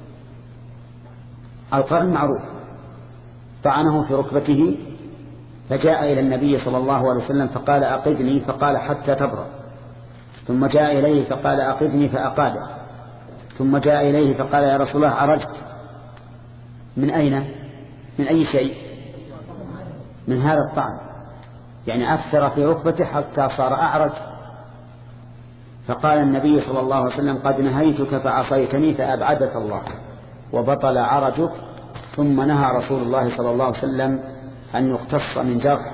القرن معروف، طعنه في ركبته فجاء إلى النبي صلى الله عليه وسلم فقال: أقدني، فقال: حتى تبرأ. ثم جاء إليه فقال: أقدني، فأقاده. ثم جاء إليه فقال: يا رسول الله، عرجت. من أين؟ من أي شيء؟ من هذا الطعن، يعني أثر في ركبته حتى صار أعرج. فقال النبي صلى الله عليه وسلم: قد نهيتك فعصيتني فأبعدك الله وبطل عرجك. ثم نهى رسول الله صلى الله عليه وسلم أن يقتص من جرح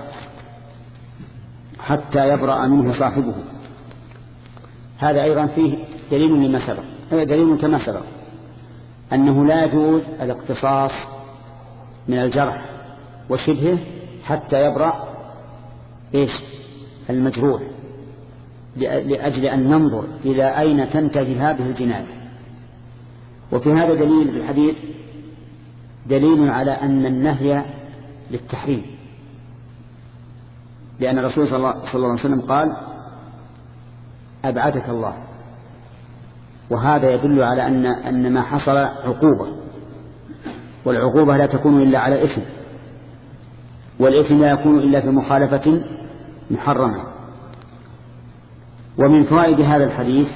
حتى يبرأ منه صاحبه. هذا أيضا فيه دليل لما سبق، دليل كما سبق أنه لا يجوز الاقتصاص من الجرح وشبهه حتى يبرأ إيش المجروح، لأجل أن ننظر إلى أين تنتهي هذه الجناية. وفي هذا دليل في الحديث دليل على أن النهي للتحريم، لأن الرسول صلى الله عليه وسلم قال: أبعدك الله. وهذا يدل على أن أن ما حصل عقوبة، والعقوبة لا تكون إلا على إثم، والإثم لا يكون إلا في مخالفة محرمة. ومن فوائد هذا الحديث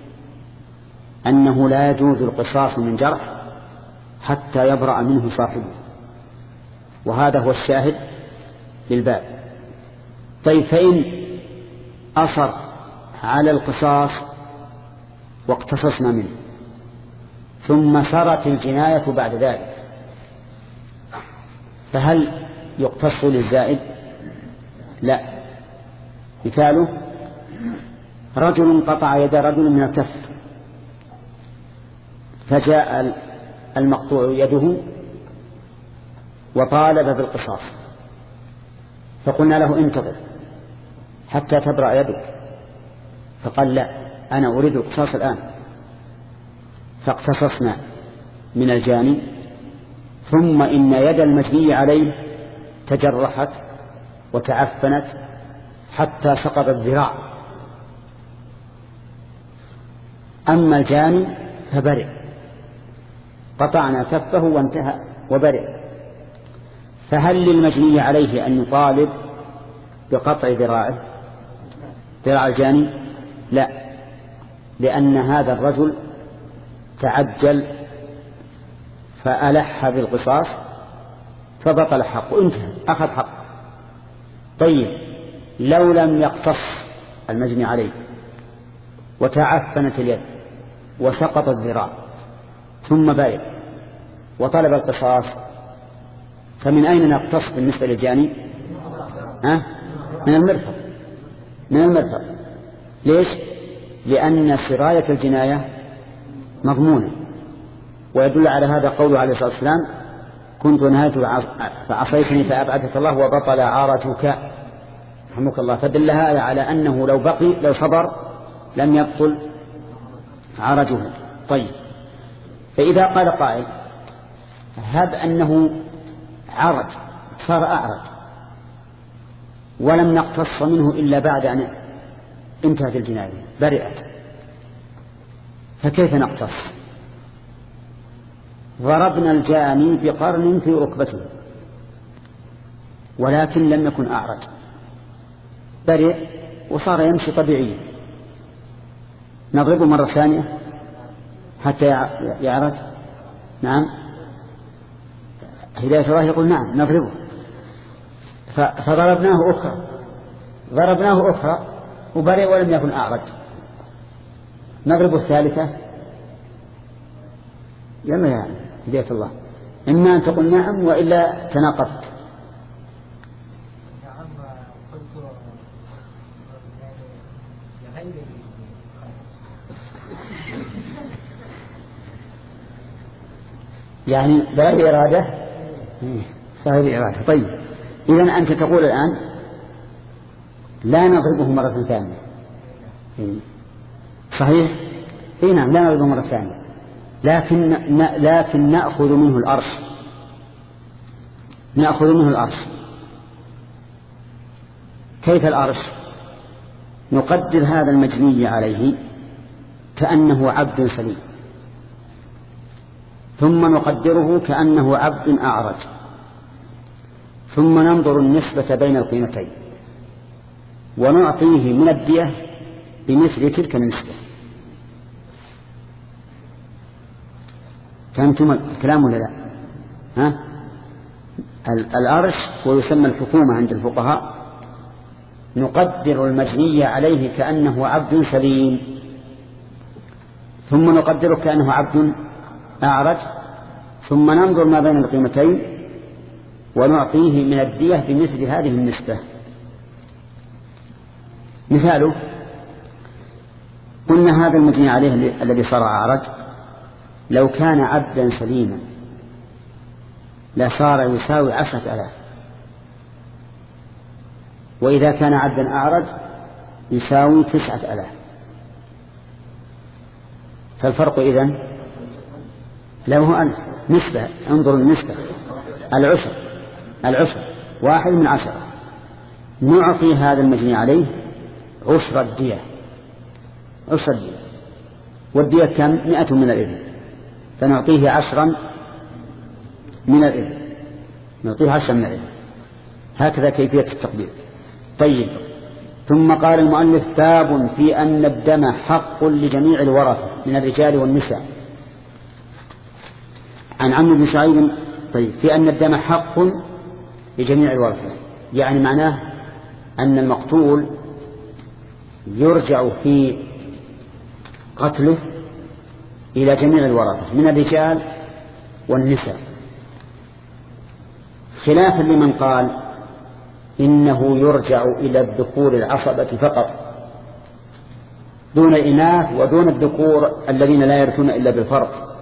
أنه لا يجوز القصاص من جرح حتى يبرأ منه صاحبه، وهذا هو الشاهد للباب. طيب، فإن أصر على القصاص واقتصصنا منه ثم سرت الجناية بعد ذلك، فهل يقتص للزائد؟ لا. مثاله: رجل قطع يد رجل من الكف، فجاء المقطوع يده وطالب بالقصاص، فقلنا له انتظر حتى تبرأ يدك، فقال لا أنا أريد القصاص الآن، فاقتصصنا من الجاني، ثم إن يد المجني عليه تجرحت وتعفنت حتى سقط الذراع، أما الجاني فبرئ، قطعنا كفه وانتهى وبرئ. فهل للمجني عليه أن يطالب بقطع ذراعه ذراع الجاني؟ لا، لأن هذا الرجل تعجل فألح بالقصاص فبطل حقه، انتهى، أخذ حقه. طيب لو لم يقتص المجني عليه وتعفنت اليد وسقط الذراع ثم برئ وطلب القصاص، فمن أين نقتص بالنسبة للجاني؟ ها؟ من المرفق، من المرفق. ليش؟ لأن سراية الجناية مضمونة، ويدل على هذا قوله عليه الصلاة والسلام: كنت نهيت فعصيتني فأبعدك الله وبطل عارتك، رحمك الله. فدل هذا على أنه لو بقي لو صبر لم يبطل عرجه. طيب، فإذا قال قائل: هب أنه عرج صار أعرج ولم نقتص منه إلا بعد أن انتهت الجناية برئت، فكيف نقتص؟ ضربنا الجاني بقرن في ركبته ولكن لم يكن أعرج، برئ وصار يمشي طبيعيا، نضربه مرة ثانية حتى يعرج؟ نعم. هداية الله يقول نعم نضربه، فضربناه أخرى ضربناه أخرى وبرئ ولم يكن أعرج، نضربه الثالثة؟ لما يعني هداية الله، إما أن تقول نعم وإلا تناقضت. يعني بغير إرادة، بغير إرادة. طيب، إذن أنت تقول الآن لا نضربه مرة ثانية، صحيح؟ إيه نعم، لا نضربه مرة ثانية، لكن لكن نأخذ منه الأرش، نأخذ منه الأرش. كيف الأرش؟ نقدر هذا المجني عليه كأنه عبد سليم، ثم نقدره كأنه عبد أعرج، ثم ننظر النسبة بين القيمتين ونعطيه من الدية بمثل تلك النسبة. فهمتم الكلام ولا لا؟ ها؟ الأرش ويسمى الحكومة عند الفقهاء، نقدر المجني عليه كأنه عبد سليم، ثم نقدره كأنه عبد أعرج، ثم ننظر ما بين القيمتين ونعطيه من الدية بمثل هذه النسبة. مثاله: قلنا هذا المجني عليه الذي صار أعرج لو كان عبدا سليما لصار يساوي عشرة آلاف، وإذا كان عبدا أعرج يساوي تسعة آلاف. فالفرق إذن له ألف. نسبة، انظروا النسبة، العشر العشر واحد من عشرة. نعطي هذا المجني عليه عشر الدية، عشر الدية، والدية كم؟ مئة من الإبل، فنعطيه عشرا من الإبل، نعطيه عشرا من الإبل. هكذا كيفية التقدير. طيب، ثم قال المؤلف: باب في أن الدم حق لجميع الورثة من الرجال والنساء. عن عمرو بن شعيب. طيب، في أن الدم حق لجميع الورثة، يعني معناه أن المقتول يرجع في قتله إلى جميع الورثة من الرجال والنساء، خلافا لمن قال إنه يرجع إلى الذكور العصبة فقط، دون الإناث ودون الذكور الذين لا يرثون إلا بالفرق.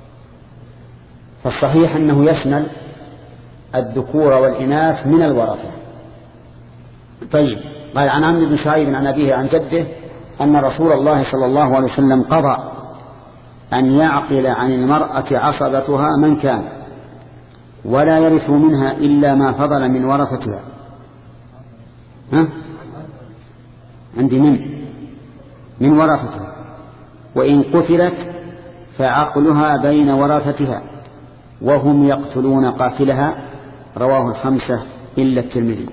فالصحيح أنه يشمل الذكور والإناث من الورثة. طيب، قال عن عمرو بن شعيب عن أبيه عن جده أن رسول الله صلى الله عليه وسلم قضى أن يعقل عن المرأة عصبتها من كان ولا يرث منها إلا ما فضل من ورثتها. ها؟ عندي من من ورثتها، وإن قتلت فعقلها بين ورثتها وهم يقتلون قاتلها. رواه الخمسة إلا الترمذي.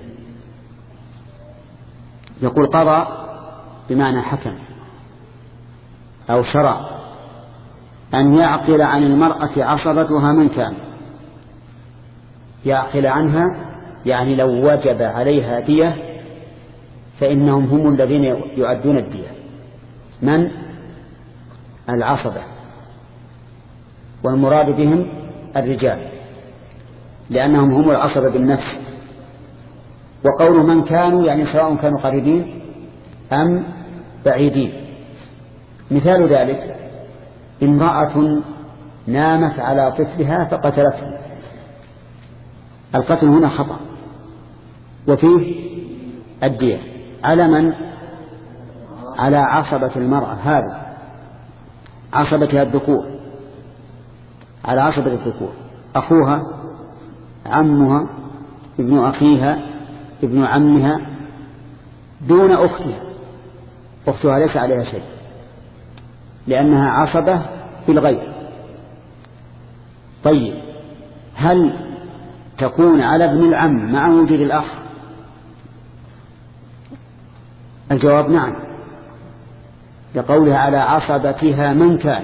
يقول قضى بمعنى حكم أو شرع أن يعقل عن المرأة عصبتها من كان. يعقل عنها يعني لو وجب عليها دية فإنهم هم الذين يؤدون الدية. من؟ العصبة، والمراد بهم الرجال لأنهم هم العصبة بالنفس. وقول من كانوا يعني سواء كانوا قريبين أم بعيدين. مثال ذلك امرأة نامت على طفلها فقتلته. القتل هنا خطأ وفيه الدية. على من؟ على عصبة المرأة، هذه عصبتها الذكور، على عصبة الذكور، أخوها، عمها، ابن أخيها، ابن عمها، دون أختها. أختها ليس عليها شيء لأنها عصبة في الغير. طيب، هل تكون على ابن العم مع وجود الأخ؟ الجواب نعم، لقولها على عصبتها من كان.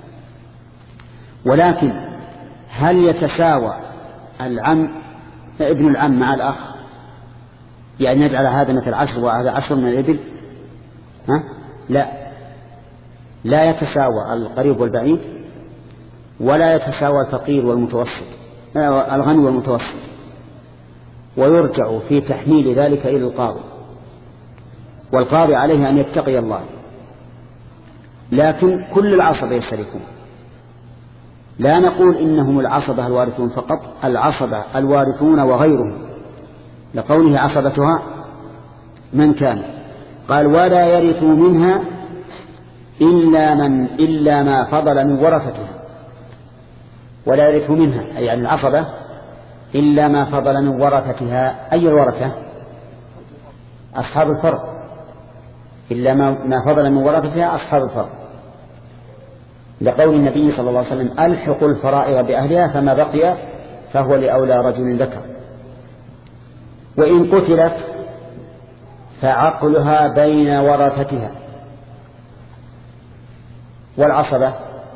ولكن هل يتساوى العم ابن العم مع الأخ؟ يعني نجعل هذا مثل عشر وهذا عشر من الإبل؟ ها؟ لا، لا يتساوى القريب والبعيد، ولا يتساوى الفقير والمتوسط، الغني والمتوسط. ويرجع في تحميل ذلك إلى القاضي، والقاضي عليه أن يتقي الله. لكن كل العصبة يشتركون، لا نقول إنهم العصبة الوارثون فقط، العصبة الوارثون وغيرهم، لقوله عصبتها من كان. قال ولا يرث منها إلا من إلا ما فضل من ورثتها. ولا يرث منها أي يعني العصبة إلا ما فضل من ورثتها. أي الورثة؟ أصحاب الفرض. إلا ما فضل من ورثتها أصحاب الفرض، لقول النبي صلى الله عليه وسلم ألحقوا الفرائض بأهلها فما بقي فهو لأولى رجل ذكر. وإن قتلت فعقلها بين ورثتها. والعصبة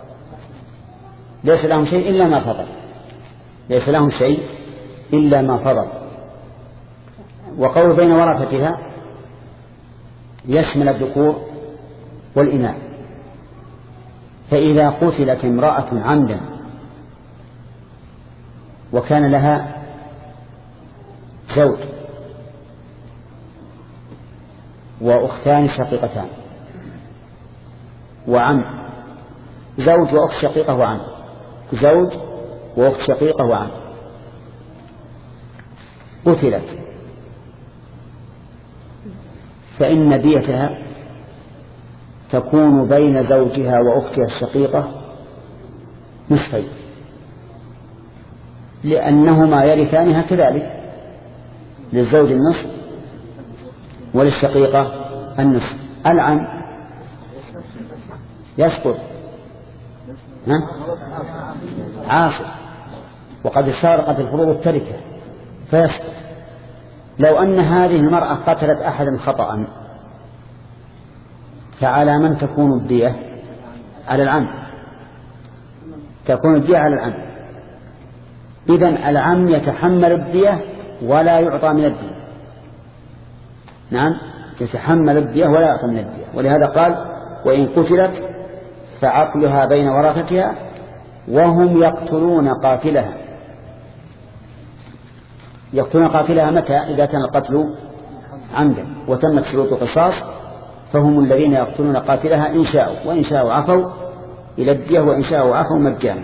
ليس لهم شيء إلا ما فضل، ليس لهم شيء إلا ما فضل. وقول بين ورثتها يشمل الذكور والإناث. فإذا قتلت امرأة عمدا وكان لها زوج وأختان شقيقتان وعم، زوج وأخت شقيقة وعم، زوج وأخت شقيقة وعم، قتلت، فإن ديتها تكون بين زوجها وأختها الشقيقة نصفين، لأنهما يرثانها كذلك، للزوج النصف وللشقيقة النصف. العم يسقط عاصر، وقد سارقت الفروض التركة فيسقط. لو أن هذه المرأة قتلت أحدا خطأ فعلى من تكون الدية؟ على العم، تكون الدية على العم. إذن العم يتحمل الدية ولا يعطى من الدية. نعم، يتحمل الدية ولا يعطى من الدية. ولهذا قال وإن قتلت فعقلها بين ورثتها وهم يقتلون قاتلها. يقتلون قاتلها متى؟ إذا كان القتل عمدا وتمت شروط القصاص فهم الذين يقتلون قاتلها إن شاءوا، وإن شاءوا عفوا إلى الدية، وإن شاءوا عفوا مجانا.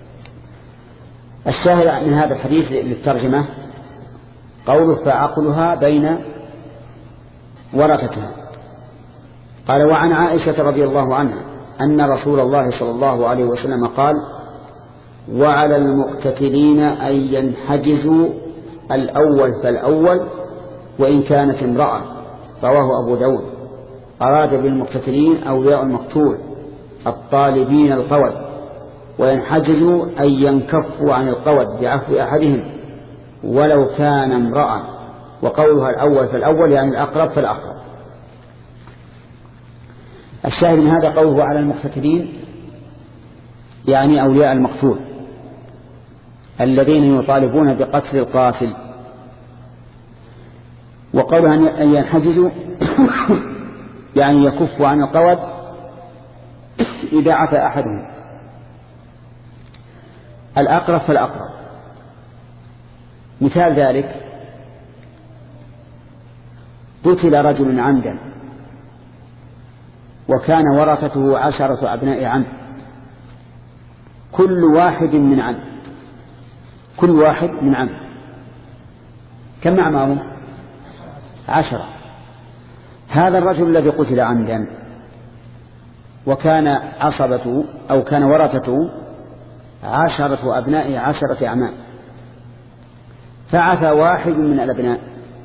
الشاهد من هذا الحديث للترجمة قوله فعقلها بين ورثتها. قال وعن عائشة رضي الله عنها أن رسول الله صلى الله عليه وسلم قال وعلى المقتتلين أن ينحجزوا الأول فالأول وإن كانت امرأة. رواه أبو داود. أراد بالمقتتلين أولياء المقتول الطالبين القود، وينحجزوا أن ينكفوا عن القود بعفو أحدهم ولو كان امرأة. وقولها الأول فالأول يعني الأقرب فالأقرب. الشاهد من هذا قوله على المقتتلين يعني أولياء المقتول الذين يطالبون بقتل القاتل. وقولها أن ينحجزوا يعني يكفوا عن القود إذا عفى أحدهم. الأقرب فالأقرب. مثال ذلك قتل رجل عمدا وكان ورثته عشرة أبناء عم كل واحد من عم كل واحد من عم كم أعمامه؟ عشرة. هذا الرجل الذي قتل عمدا وكان عصبته أو كان ورثته عشرة أبناء عشرة أعمام، فعفى واحد من الأبناء،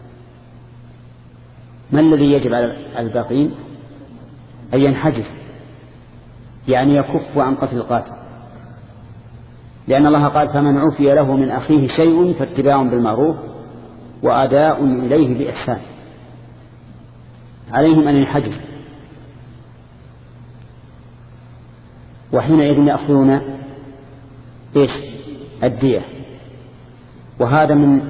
ما الذي يجب على الباقين؟ أن ينحجز يعني يكف عن قتل القاتل، لأن الله قال فمن عفي له من أخيه شيء فاتباع بالمعروف وأداء إليه بإحسان. عليهم أن ينحجز، وحينئذ يأخذون إيش؟ الدية. وهذا من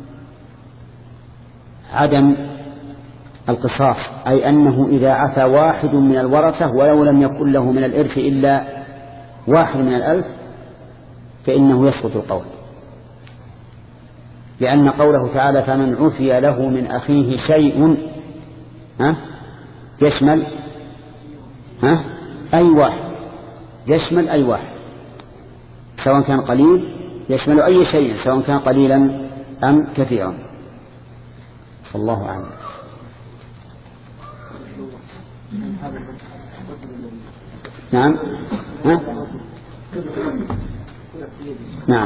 عدم القصاص، أي أنه إذا عفى واحد من الورثة ولو لم يكن له من الإرث إلا واحد من الألف فإنه يسقط القول، لأن قوله تعالى فمن عفي له من أخيه شيء ها يشمل ها أي واحد، يشمل أي واحد سواء كان قليل، يشمل أي شيء سواء كان قليلا أم كثيرا. فالله أعلم. نعم ها؟ نعم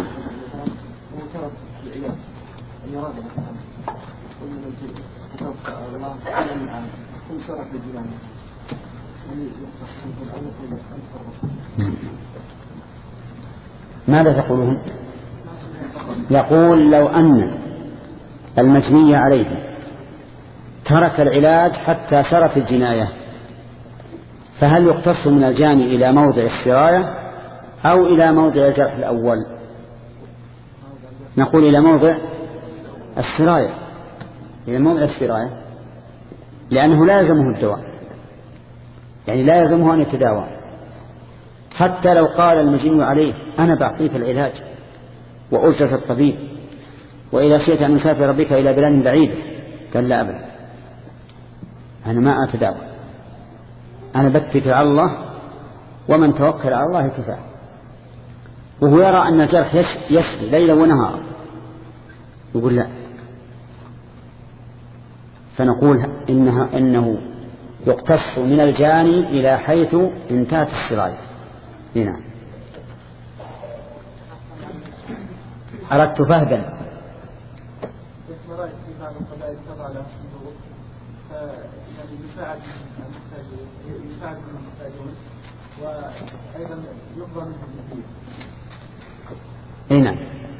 ماذا تقولون؟ يقول لو أن المجني عليه ترك العلاج حتى سرت الجناية فهل يقتص من الجاني إلى موضع السراية أو إلى موضع الجرح الأول؟ نقول إلى موضع السراية، إلى موضع السراية، لأنه لا يلزمه الدواء، يعني لا يلزمه أن يتداوى. حتى لو قال المجني عليه أنا بعطيك العلاج وأجرة الطبيب وإذا شئت أن نسافر بك إلى بلاد بعيدة، قال لا أبدا، أنا ما أتداوى، أنا بتكل على الله ومن توكل على الله كفاه. وهو يرى أن الجرح يسري ليلا ونهارا، يقول لا. فنقول إنها إنه يقتص من الجاني إلى حيث انتهت السراية. هنا أردت فهدا يساعد يساعد المحتاجون وأيضا يقضى منهم الدين. نعم.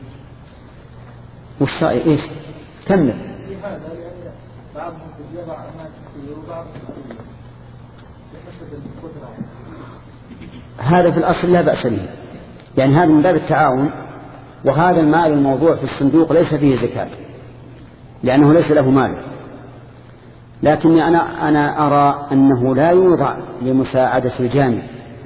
وش إيش؟ كمل. في هذا يعني بعضهم يضع أماكن كثير وبعضهم يحسب القدرة. هذا في الأصل لا بأس به، يعني هذا من باب التعاون. وهذا المال الموضوع في الصندوق ليس فيه زكاة لأنه ليس له مال، لكني أنا أنا أرى أنه لا يوضع لمساعدة الجاني،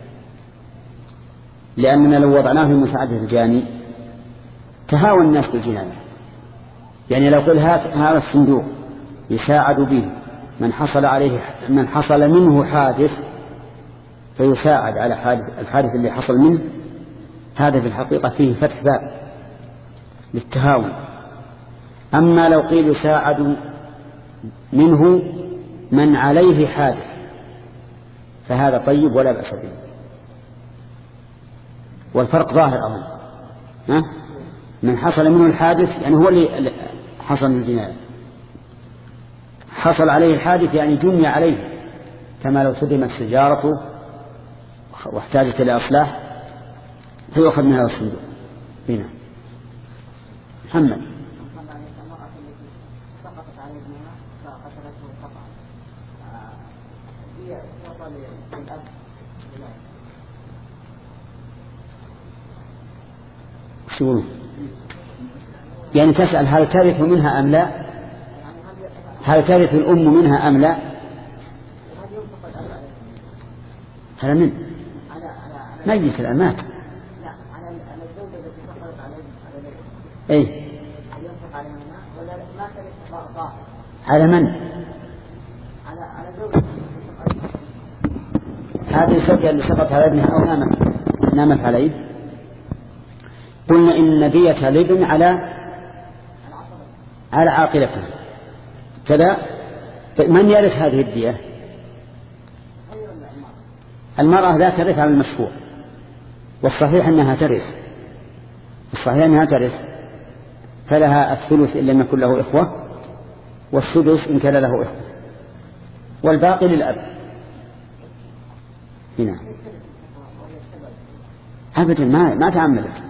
لأننا لو وضعناه لمساعدة الجاني تهاون الناس بالجناية. يعني لو قل هذا الصندوق يساعد به من حصل عليه من حصل منه حادث فيساعد على حادث الحادث اللي حصل منه، هذا في الحقيقة فيه فتح باب للتهاون. أما لو قيل يساعد منه من عليه حادث فهذا طيب ولا بأس به، والفرق ظاهر أظن. ها؟ من حصل منه الحادث يعني هو اللي حصل من الجناية، حصل عليه الحادث يعني جني عليه، كما لو سدمت سيارته واحتاجت إلى إصلاح فيؤخذ منها الصندوق. هنا محمد شو يعني تسأل هل ترث منها أم لا؟ هل ترث الأم منها أم لا؟ هذا من ميت الأمات. أي على من؟ هذه الزوجة اللي سقط على ابنها أو نامت نامت عليه. قلنا إن دية الابن على على عاقلته كذا. من يرث هذه الدية؟ المرأة لا ترث على المشفوع، والصحيح أنها ترث، الصحيح أنها ترث، فلها الثلث إن لم يكن له إخوة، والسدس إن كان له إخوة، والباقي للأب. هنا أبدا ما ما تعمدت،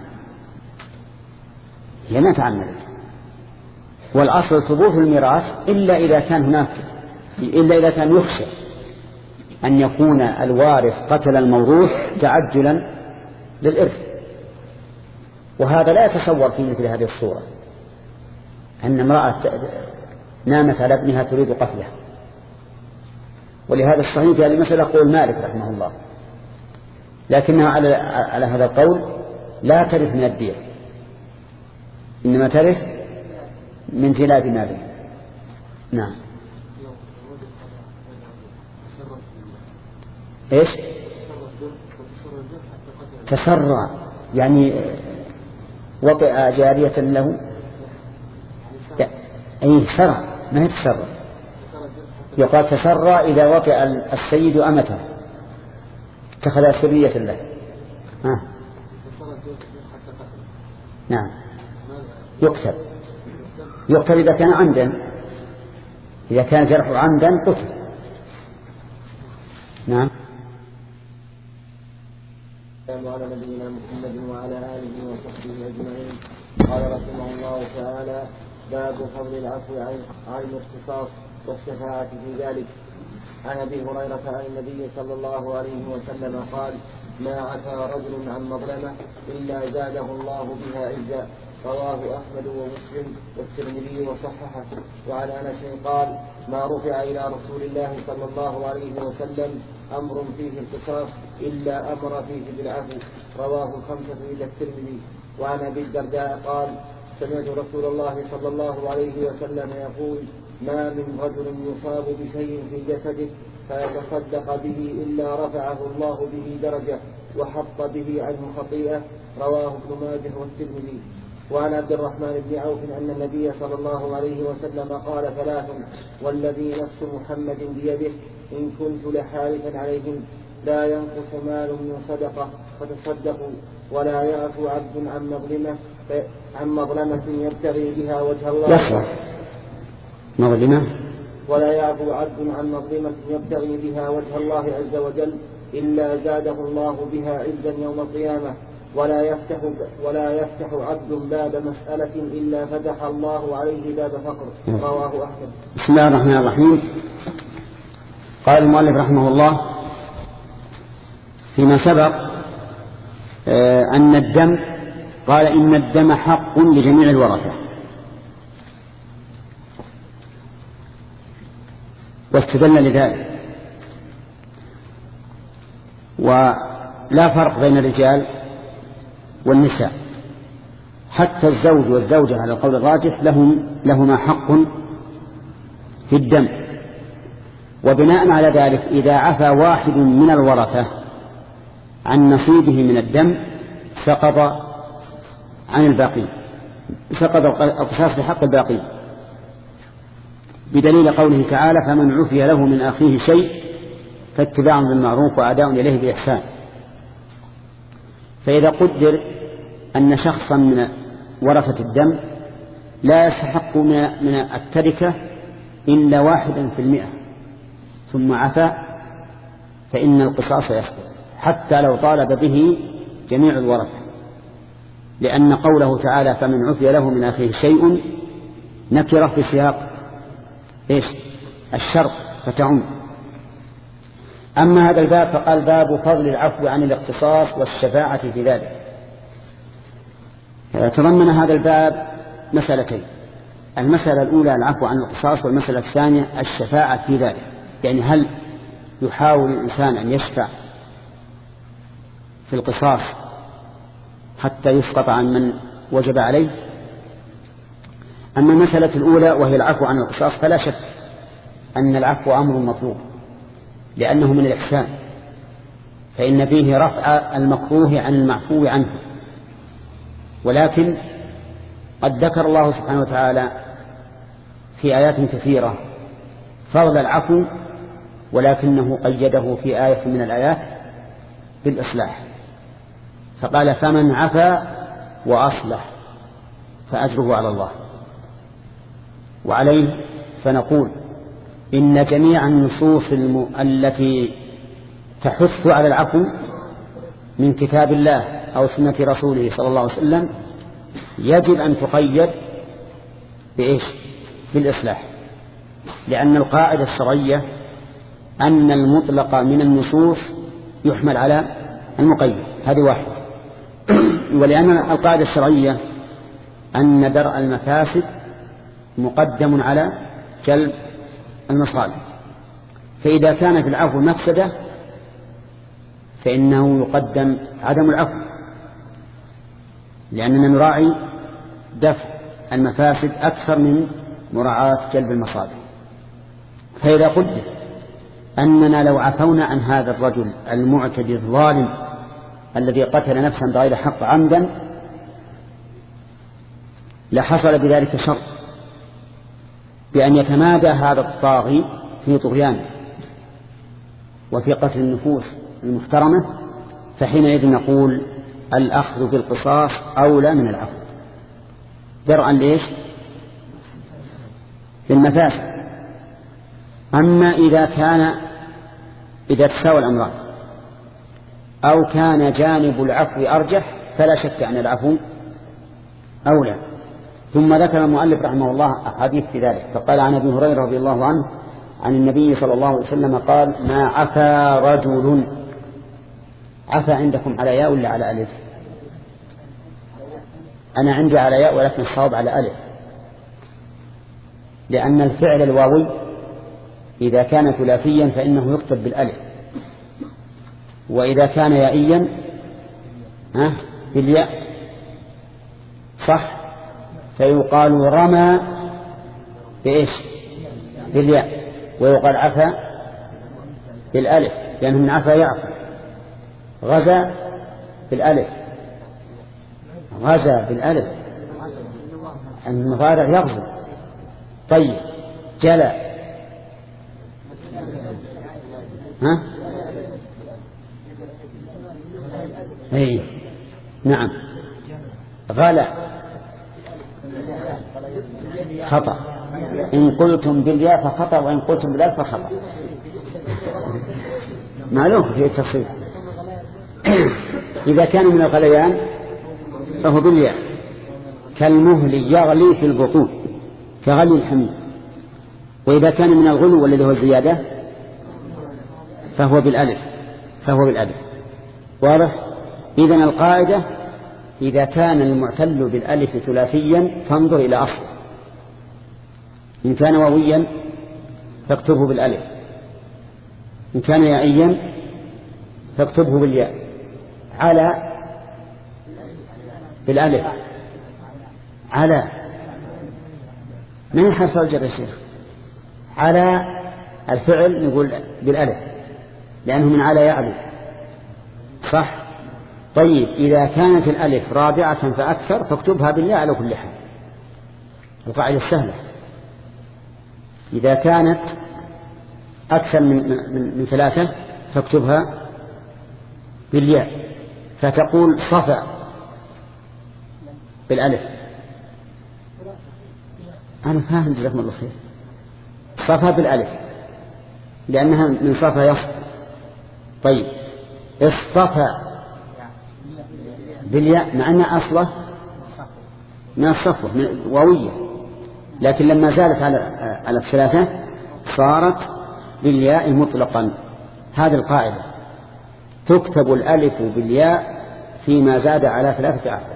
هي ما تعمدت، والأصل ثبوت الميراث إلا إذا كان هناك إلا إذا كان يخشى أن يكون الوارث قتل الموروث تعجلا للإرث، وهذا لا يتصور في مثل هذه الصورة أن امرأة نامت على ابنها تريد قتله. ولهذا الصحيح في هذه المسألة قول مالك رحمه الله، لكنها على على هذا القول لا ترث من الدية، إنما ترث من تلاد ماله. نعم. إيش؟ تسرع يعني وطئ جارية له، أي سرع ما هي تسرع، يقال تسرع إذا وطئ السيد أمته اتخذ سرية له. ها. نعم يكتب يكتب إذا كان عمدا، إذا كان جرحه عمدا قتل. نعم. على نبينا محمد وعلى آله وصحبه أجمعين. قال رحمه الله تعالى: باب فضل العفو عن الاختصاص والشفاعة في ذلك. عن أبي هريرة عن النبي صلى الله عليه وسلم قال: ما عفا رجل عن مظلمة إلا زاده الله بها عزا. رواه أحمد ومسلم والترمذي وصححه. وعن أنس قال: ما رفع إلى رسول الله صلى الله عليه وسلم أمر فيه القصاص إلا أمر فيه بالعفو. رواه الخمسة إلا الترمذي. وعن أبي الدرداء قال: سمعت رسول الله صلى الله عليه وسلم يقول: ما من رجل يصاب بشيء في جسده فيتصدق به إلا رفعه الله به درجة وحط به عنه خطيئة. رواه ابن ماجه والترمذي. وعن عبد الرحمن بن عوف أن النبي صلى الله عليه وسلم قال: ثلاث والذي نفس محمد بيده إن كنت لحالفا عليهم: لا ينقص مال من صدقة فتصدقوا، ولا يعفو عبد عن مظلمة عن مظلمة يبتغي بها وجه الله مظلمة ولا يعفو عبد عن مظلمة يبتغي بها وجه الله عز وجل إلا زاده الله بها عزا يوم القيامة. ولا يفتح ولا يفتح عبد باب مسألة إلا فتح الله عليه باب فقر. رواه أحمد. بسم الله الرحمن الرحيم. قال المؤلف رحمه الله فيما سبق آه أن الدم، قال إن الدم حق لجميع الورثة، واستدل لذلك. ولا فرق بين الرجال والنساء، حتى الزوج والزوجة على القول الراجح لهم لهما حق في الدم، وبناء على ذلك إذا عفى واحد من الورثة عن نصيبه من الدم سقط عن الباقي، سقط القصاص بحق الباقي، بدليل قوله تعالى فمن عفي له من أخيه شيء فاتباع بالمعروف وأداء إليه بإحسان. فإذا قدر أن شخصا من ورثة الدم لا يستحق من التركة إلا واحدا في المئة ثم عفى فإن القصاص يسقط حتى لو طالب به جميع الورثة، لأن قوله تعالى فمن عفي له من أخيه شيء نكرة في سياق إيش؟ الشرط فتعم. أما هذا الباب فقال باب فضل العفو عن الاقتصاص والشفاعة في ذلك. تضمن هذا الباب مسألتين: المسألة الأولى العفو عن الاقتصاص، والمسألة الثانية الشفاعة في ذلك، يعني هل يحاول الإنسان أن يشفع في القصاص حتى يسقط عن من وجب عليه. أما المسألة الأولى وهي العفو عن القصاص فلا شك أن العفو أمر مطلوب لأنه من الإحسان، فإن فيه رفع المكروه عن المعفو عنه. ولكن قد ذكر الله سبحانه وتعالى في آيات كثيرة فضل العفو، ولكنه قيده في آية من الآيات بالإصلاح، فقال فمن عفا وأصلح فأجره على الله. وعليه فنقول إن جميع النصوص الم... التي تحث على العفو من كتاب الله أو سنة رسوله صلى الله عليه وسلم يجب أن تقيد بإيش؟ بالإصلاح، لأن القاعدة الشرعية أن المطلق من النصوص يحمل على المقيد، هذه واحد. ولأن القاعدة الشرعية أن درء المفاسد مقدم على جلب المصالح، فإذا كان في العفو مفسدة فإنه يقدم عدم العفو، لأننا نراعي دفع المفاسد أكثر من مراعاة جلب المصالح. فإذا قدر أننا لو عفونا عن هذا الرجل المعتدي الظالم الذي قتل نفسا بغير حق عمدا لحصل بذلك شر، بأن يتمادى هذا الطاغي في طغيانه وفي قتل النفوس المحترمة، فحينئذ نقول الأخذ بالقصاص أولى من العفو درءا ليش؟ بالمفاسد. أما إذا كان إذا تساوى الأمران أو كان جانب العفو أرجح فلا شك أن العفو أولى. ثم ذكر المؤلف رحمه الله أحاديث في ذلك، فقال عن أبي هريرة رضي الله عنه عن النبي صلى الله عليه وسلم قال ما عفا رجل. عفا عندكم على ياء ولا على ألف؟ أنا عندي على ياء ولكن الصواب على ألف، لأن الفعل الواوي إذا كان ثلاثيا فإنه يكتب بالألف، وإذا كان يائيا ها بالياء، صح؟ فيقال رمى بإيش؟ بالياء، ويقال عفا بالألف، لأنه من عفا يعفو. غزا بالألف، غزا بالألف، المضارع يغزو. طيب جلى ها؟ اي نعم. غلا خطأ، إن قلتم بالياء فخطأ وإن قلتم بالألف فخطأ، معلوم في التفصيل. إذا كان من الغليان فهو بالياء، كالمهل يغلي في البطون كغلي الحميم. وإذا كان من الغلو والذي هو الزيادة فهو بالألف، فهو بالألف. واضح؟ إذن القاعدة إذا كان المعتل بالألف ثلاثيا فانظر إلى أصله، إن كان واويا فاكتبه بالألف، إن كان يائيا فاكتبه بالياء. على بالألف، على من حرف الجر يا شيخ؟ على الفعل نقول بالألف لأنه من على يعلو، صح؟ طيب إذا كانت الألف رابعة فأكثر فاكتبها بالياء على كل حال، القاعدة السهلة. إذا كانت أكثر من, من, من ثلاثة فاكتبها بالياء، فتقول صفا بالألف. أنا فاهم جزاكم الله خير، صفا بالألف لأنها من صفا يصف. طيب اصطفى بالياء مع أن أصله من الصفوة واوية، لكن لما زالت على على الثلاثة صارت بالياء مطلقا. هذه القاعدة، تكتب الألف بالياء فيما زاد على ثلاثة أحرف،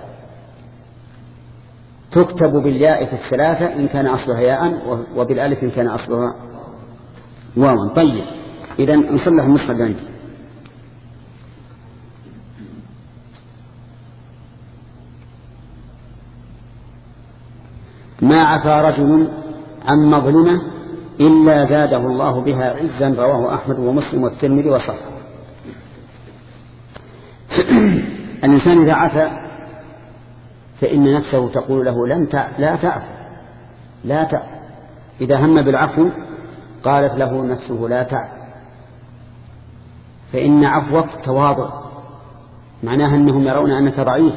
تكتب بالياء في الثلاثة إن كان أصلها ياء، وبالألف إن كان أصلها واوا. طيب إذا نصلح النسخة الجانبية. ما عفا رجل عن مظلمة إلا زاده الله بها عزا، رواه أحمد ومسلم والترمذي وصححه. الإنسان إذا عفا فإن نفسه تقول له لن لا تعفو لا تعفو. إذا هم بالعفو قالت له نفسه لا تعفو، فإن عفوك تواضع، معناها أنهم يرون أنك ضعيف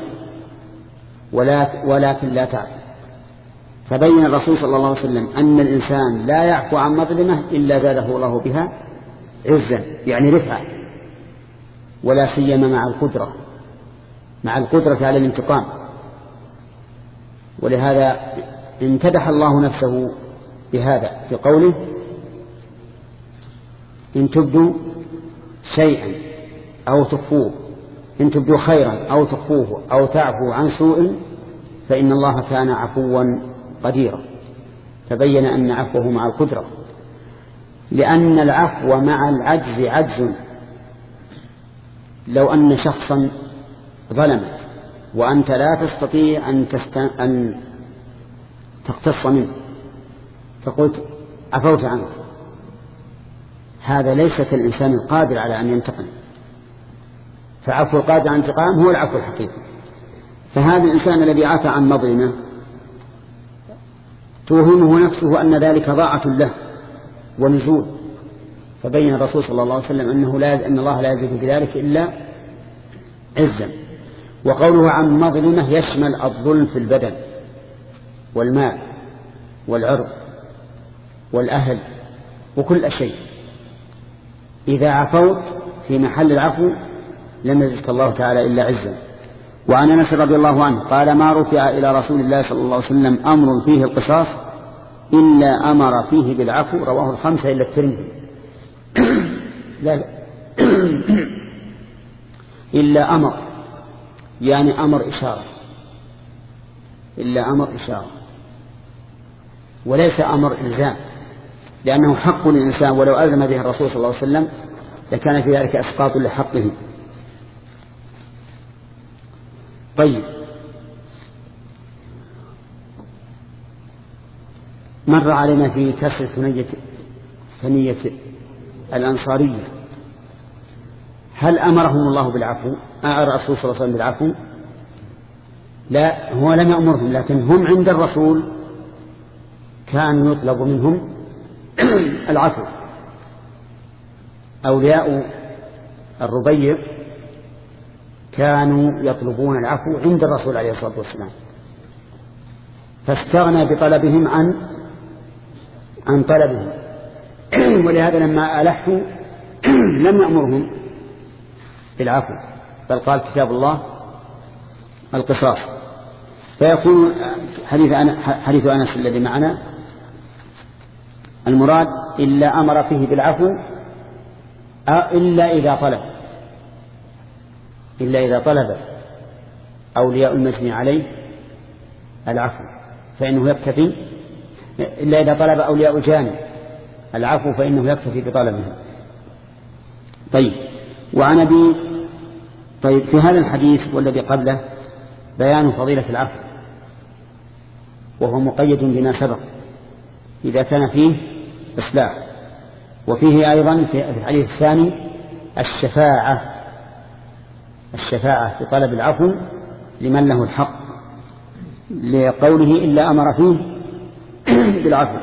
ولكن لا تعفو. فبين الرسول صلى الله عليه وسلم أن الإنسان لا يعفو عن مظلمة إلا زاده الله بها عزا، يعني رفعة، ولا سيما مع القدرة مع القدرة على الانتقام. ولهذا امتدح الله نفسه بهذا في قوله إن تبدوا شيئا أو تخفوه، إن تبدوا خيرا أو تخفوه أو تعفو عن سوء فإن الله كان عفوا قديرا. فبين أن عفوه مع القدرة، لأن العفو مع العجز عجز. لو أن شخصا ظلمك وأنت لا تستطيع أن, تست... أن تقتص منه فقلت عفوت عنه، هذا ليس كالإنسان القادر على أن ينتقم. فعفو القادر عن انتقام هو العفو الحقيقي. فهذا الإنسان الذي عفى عن مظلمة توهمه نفسه أن ذلك ضاعة له ونزول، فبين الرسول صلى الله عليه وسلم أنه لا أن الله لا يزيد بذلك إلا عزا. وقوله عن مظلمة يشمل الظلم في البدن والمال والعرض والأهل وكل شيء. إذا عفوت في محل العفو لم يزدك الله تعالى إلا عزا. وعن أنس رضي الله عنه قال ما رفع إلى رسول الله صلى الله عليه وسلم أمر فيه القصاص إلا أمر فيه بالعفو، رواه الخمسة إلا الترمذي. لا لا إلا أمر، يعني أمر إشارة، إلا أمر إشارة وليس أمر إلزام، لأنه حق للإنسان ولو ألزم به الرسول صلى الله عليه وسلم لكان في ذلك إسقاط لحقه. طيب مر علينا في كسر ثنية ثنية الأنصارية، هل أمرهم الله بالعفو؟ الرسول صلى الله عليه وسلم بالعفو؟ لا، هو لم يأمرهم، لكن هم عند الرسول كان يطلب منهم العفو. أولياء الربيع كانوا يطلبون العفو عند الرسول عليه الصلاة والسلام، فاستغنى بطلبهم عن عن طلبهم. ولهذا لما ألحوا لم يأمرهم بالعفو، بل قال كتاب الله القصاص. فيكون حديث حديث أنس الذي معنا المراد إلا أمر فيه بالعفو إلا إذا طلب إلا إذا طلب أولياء المجني عليه العفو فإنه يكتفي، إلا إذا طلب أولياء جاني العفو فإنه يكتفي بطلبه. طيب وعن أبي طيب في هذا الحديث والذي قبله بيان فضيلة العفو، وهو مقيد بما سبق إذا كان فيه إصلاح. وفيه أيضا في الحديث الثاني الشفاعة الشفاعة في طلب العفو لمن له الحق، لقوله إلا أمر فيه بالعفو.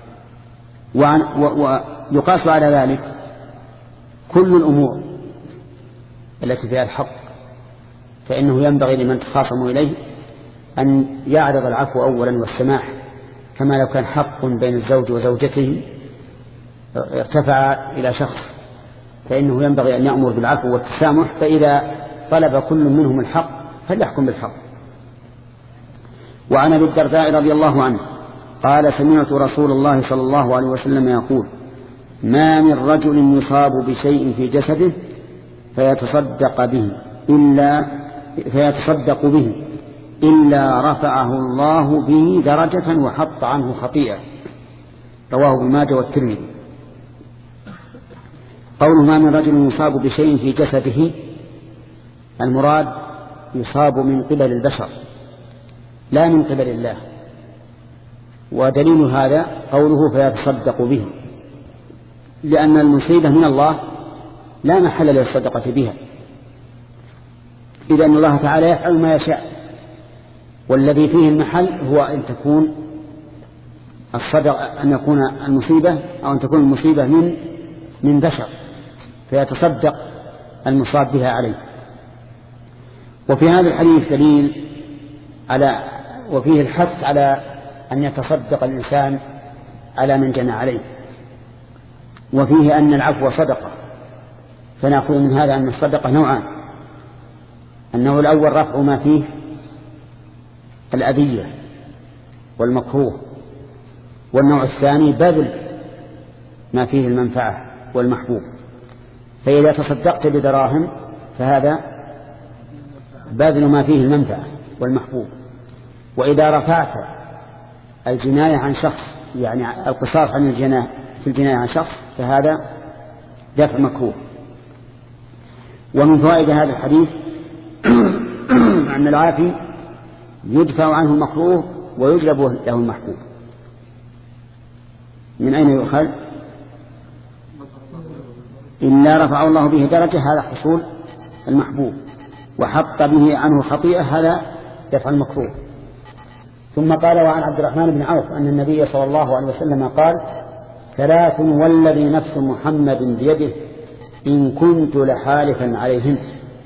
ويقاس على ذلك كل الأمور التي فيها الحق، فإنه ينبغي لمن تخاصموا إليه أن يعرض العفو أولا والسماح، كما لو كان حق بين الزوج وزوجته ارتفع إلى شخص فإنه ينبغي أن يأمر بالعفو والتسامح، فإذا طلب كل منهم الحق فليحكم بالحق. وعن أبي الدرداء رضي الله عنه قال سمعت رسول الله صلى الله عليه وسلم يقول ما من رجل يصاب بشيء في جسده فيتصدق به إلا فيتصدق به إلا رفعه الله به درجة وحط عنه خطيئة. رواه ابن ماجه والترمذي. قوله ما من رجل يصاب بشيء في جسده، المراد يصاب من قبل البشر لا من قبل الله، ودليل هذا قوله فيتصدق به، لأن المصيبة من الله لا محل للصدقة بها، إذا أن الله تعالى يفعل ما يشاء، والذي فيه المحل هو أن تكون الصدق أن يكون المصيبة أو أن تكون المصيبة من من بشر فيتصدق المصاب بها عليه. وفي هذا الحديث دليل على وفيه الحث على أن يتصدق الإنسان على من جنى عليه، وفيه أن العفو صدقة، فنأخذ من هذا أن الصدقة نوعان: النوع الأول رفع ما فيه الأذية والمكروه، والنوع الثاني بذل ما فيه المنفعة والمحبوب. فإذا تصدقت بدراهم فهذا بذل ما فيه المنفعة والمحبوب، وإذا رفعت الجناية عن شخص يعني القصاص عن الجناية في الجناية عن شخص فهذا دفع مكروه. ومن فوائد هذا الحديث أن العافي يدفع عنه المكروه ويجلب له المحبوب. من أين يؤخذ؟ إلا رفع الله به درجة، هذا حصول المحبوب، وحط به عنه خطيئة، هذا دفع المكروه. ثم قال وعن عبد الرحمن بن عوف أن النبي صلى الله عليه وسلم قال ثلاث والذي نفس محمد بيده إن كنت لحالفا عليهن،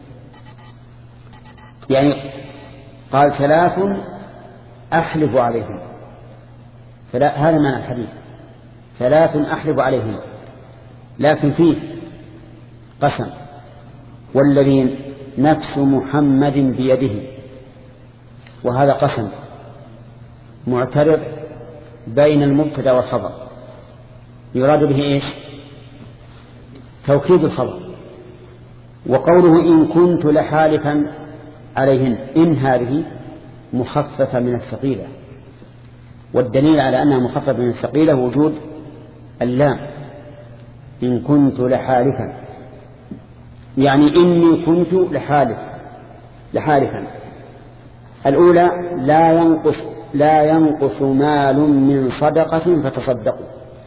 يعني قال ثلاث أحلف عليهن، هذا معنى الحديث، ثلاث أحلف عليهن، لكن فيه قسم والذي نفس محمد بيده، وهذا قسم معترض بين المبتدا والخبر، يراد به إيش؟ توكيد الخبر. وقوله إن كنت لحالفا عليهن، إن هذه مخففة من الثقيلة، والدليل على أنها مخففة من الثقيلة وجود اللام إن كنت لحالفا، يعني إني كنت لحالف لحالفا. الأولى لا ينقص لا ينقص مال من صدقة فتصدقوا،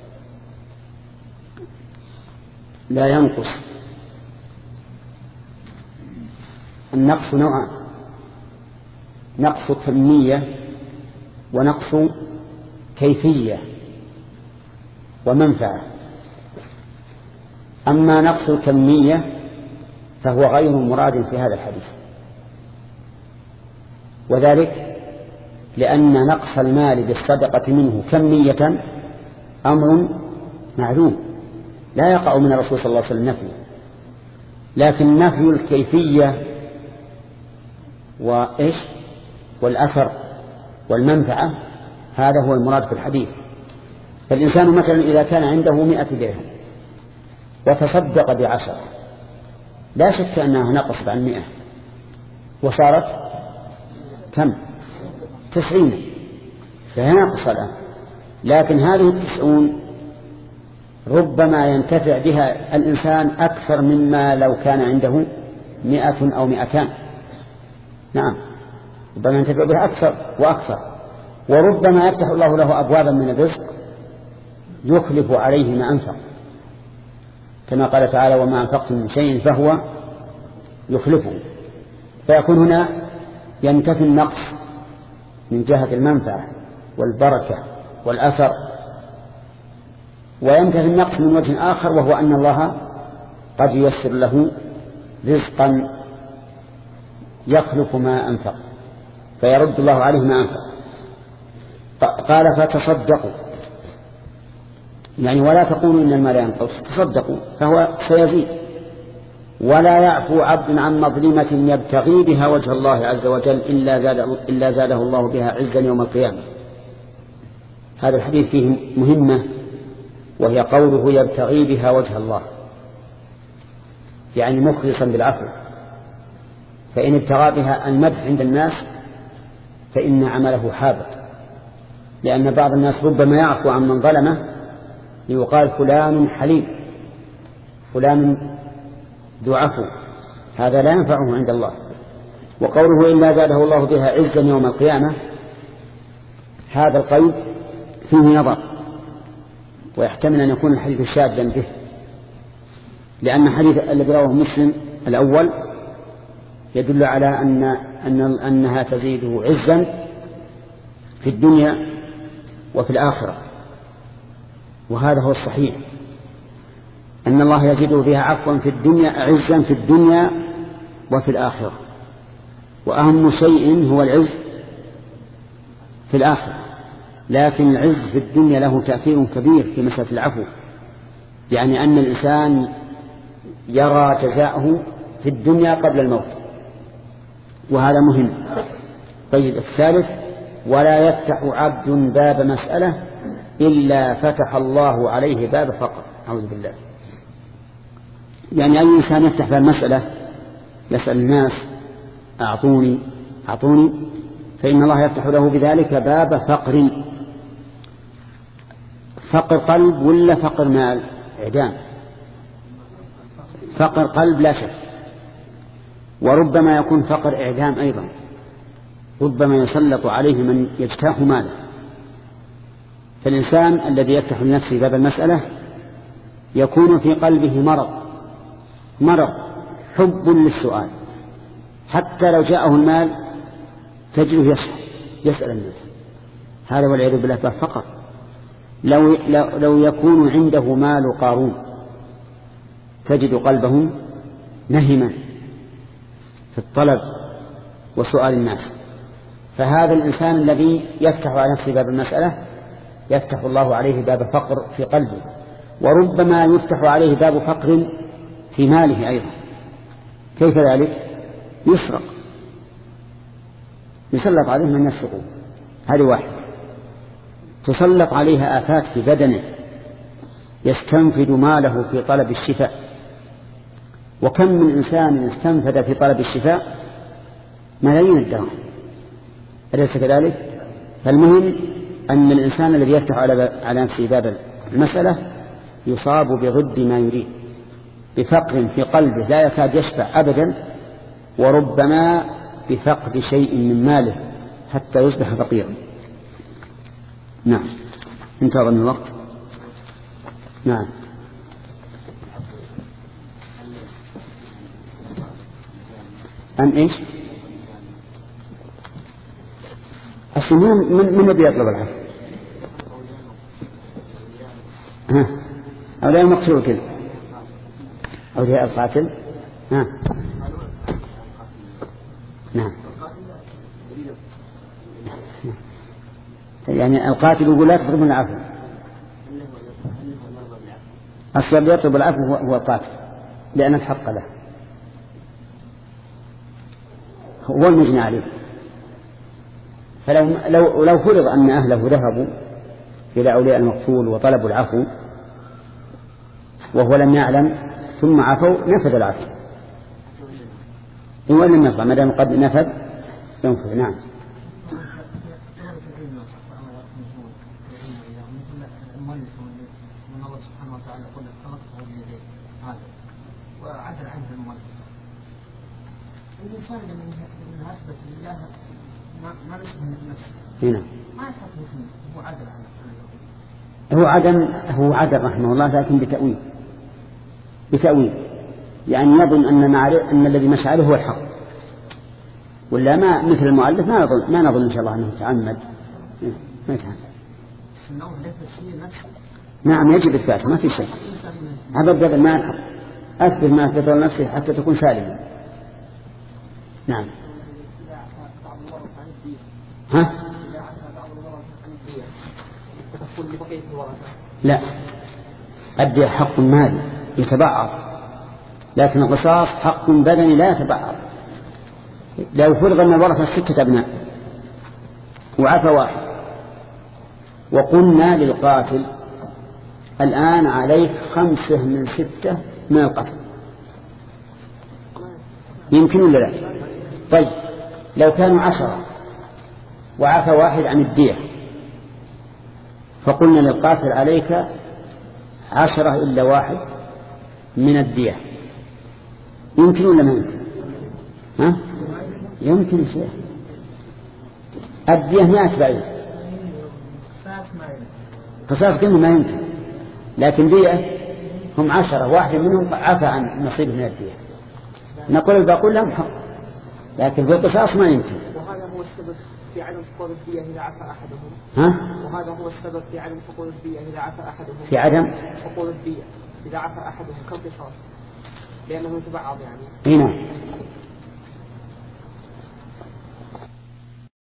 لا ينقص. النقص نوعان: نقص كمية ونقص كيفية ومنفعة. أما نقص الكمية فهو غير مراد في هذا الحديث، وذلك لأن نقص المال بالصدقة منه كمية أمر معلوم لا يقع من الرسول صلى الله عليه وسلم نفيه، لكن نفي الكيفية وإيش والأثر والمنفعة هذا هو المراد في الحديث. فالإنسان مثلا إذا كان عنده مئة درهم وتصدق بعشرة، لا شك أنها نقصت عن مئة وصارت كم؟ تسعين، فهي ناقصة الآن. لكن هذه التسعون ربما ينتفع بها الإنسان أكثر مما لو كان عنده مئة أو مئتان. نعم، ربما ينتفع بها أكثر وأكثر، وربما يفتح الله له أبوابا من الرزق يخلف عليه ما أنفق، كما قال تعالى وما أنفقتم من شيء فهو يخلفه. فيكون هنا ينتفي النقص من جهة المنفعة والبركة والأثر، وينتفي النقص من وجه آخر وهو أن الله قد ييسر له رزقا يخلف ما أنفق فيرد الله عليه ما أنفق. قال فتصدقوا، يعني ولا تقولوا إن المال ينقص، تصدقوا فهو سيزيد. ولا يعفو عبد عن مظلمة يبتغي بها وجه الله عز وجل إلا زاده, إلا زاده الله بها عزا يوم القيامة. هذا الحديث فيه مهمة، وهي قوله يبتغي بها وجه الله، يعني مخلصا بالعفو. فإن ابتغى بها المدح عند الناس فإن عمله حابط، لأن بعض الناس ربما يعفو عن من ظلمه ليقال فلان حليم، فلان ذو عفو، هذا لا ينفعه عند الله. وقوله إلا زاده الله بها عزا يوم القيامة، هذا القيد فيه نظر، ويحتمل أن يكون الحديث شاذا به، لأن حديث الذي رواه مسلم الأول يدل على أن أن أنها تزيده عزا في الدنيا وفي الآخرة، وهذا هو الصحيح، أن الله يزيده بها عفوا في الدنيا، عزا في الدنيا وفي الآخرة. وأهم شيء هو العز في الآخرة، لكن العز في الدنيا له تأثير كبير في مسألة العفو، يعني أن الإنسان يرى جزاءه في الدنيا قبل الموت، وهذا مهم. طيب الثالث ولا يفتح عبد باب مسألة إلا فتح الله عليه باب فقر، أعوذ بالله. يعني أي إنسان يفتح باب مسألة يسأل الناس أعطوني أعطوني فإن الله يفتح له بذلك باب فقر، فقر قلب ولا فقر مال؟ إعدام. فقر قلب لا شك، وربما يكون فقر إعدام أيضا، ربما يسلط عليه من يجتاح ماله. فالإنسان الذي يفتح لنفسه باب المسألة يكون في قلبه مرض مرض حب للسؤال، حتى لو جاءه المال تجده يسأل يسأل الناس، هذا والعياذ بالله باب فقر. لو, لو, لو يكون عنده مال قارون تجد قلبه نهما في الطلب وسؤال الناس. فهذا الإنسان الذي يفتح على نفسه باب المسألة يفتح الله عليه باب فقر في قلبه، وربما يفتح عليه باب فقر في ماله أيضا. كيف ذلك؟ يسرق، يسلط عليه من يسرقه، هذه واحد. تسلط عليها آفات في بدنه، يستنفد ماله في طلب الشفاء، وكم من إنسان استنفد في طلب الشفاء ملايين الدراهم، أليس كذلك؟ فالمهم أن الإنسان الذي يفتح على نفسه باب المسألة يصاب بضد ما يريد، بفقر في قلبه لا يكاد يشبع أبدا، وربما بفقد شيء من ماله حتى يصبح فقيرا. نعم، انتظر من الوقت. نعم. أن إيش؟ السنون من من الذي يطلب العفو؟ ها، أولياء المقتول كذا، أولياء القاتل. ها، نعم. يعني القاتل يقول لا تطلب العفو، أصلا يطلب العفو هو القاتل لأن الحق له، هو المجنى عليه. فلو لو لو فرض أن أهله ذهبوا إلى أولياء المقتول وطلبوا العفو وهو لم يعلم ثم عفوا نفذ العفو، وإن لم يطلع ما دام قد نفذ ينفذ. نعم. الإنسان من أثبت لله ما بيشبه نفسه هنا ما يحب هو عدل عنه، هو عدم هو عدل رحمه الله لكن بتأويل، بتأويل، يعني يظن أن, أن الذي مشى عليه هو الحق، ولا ما مثل المؤلف ما نظن, ما نظن إن شاء الله أنه تعمد ما يتعمد. نعم يجب إثباته ما في شيء، هذا الجبل ما يلحق، أثبت ما أثبت لنفسه حتى تكون سالما. نعم. ها؟ لا، الدية حق مالي يتبعض، لكن القصاص حق بدني لا يتبعض. لو فرض أن الورثة ستة أبناء وعفى واحد وقلنا للقاتل الآن عليك خمسة من ستة من القتل، يمكن ولا لا؟ طيب لو كانوا عشرة وعفى واحد عن الدية فقلنا للقاتل عليك عشرة إلا واحد من الدية، يمكن ولا ما يمكن؟ ها؟ يمكن شيء. الدية مئة بعيد، قصاص كله ما يمكن، لكن دية هم عشرة واحد منهم عفى عن نصيب من الدية، نقول الباقون لهم حق، لكن في القصاص ما يمكن. وهذا هو السبب في عدم سقوط الدية إذا عفى أحدهم. ها؟ وهذا هو السبب في عدم سقوط الدية إذا عفى أحدهم. في عدم سقوط الدية إذا عفى أحدهم كالقصاص، لأنه يتبعض يعني. هنا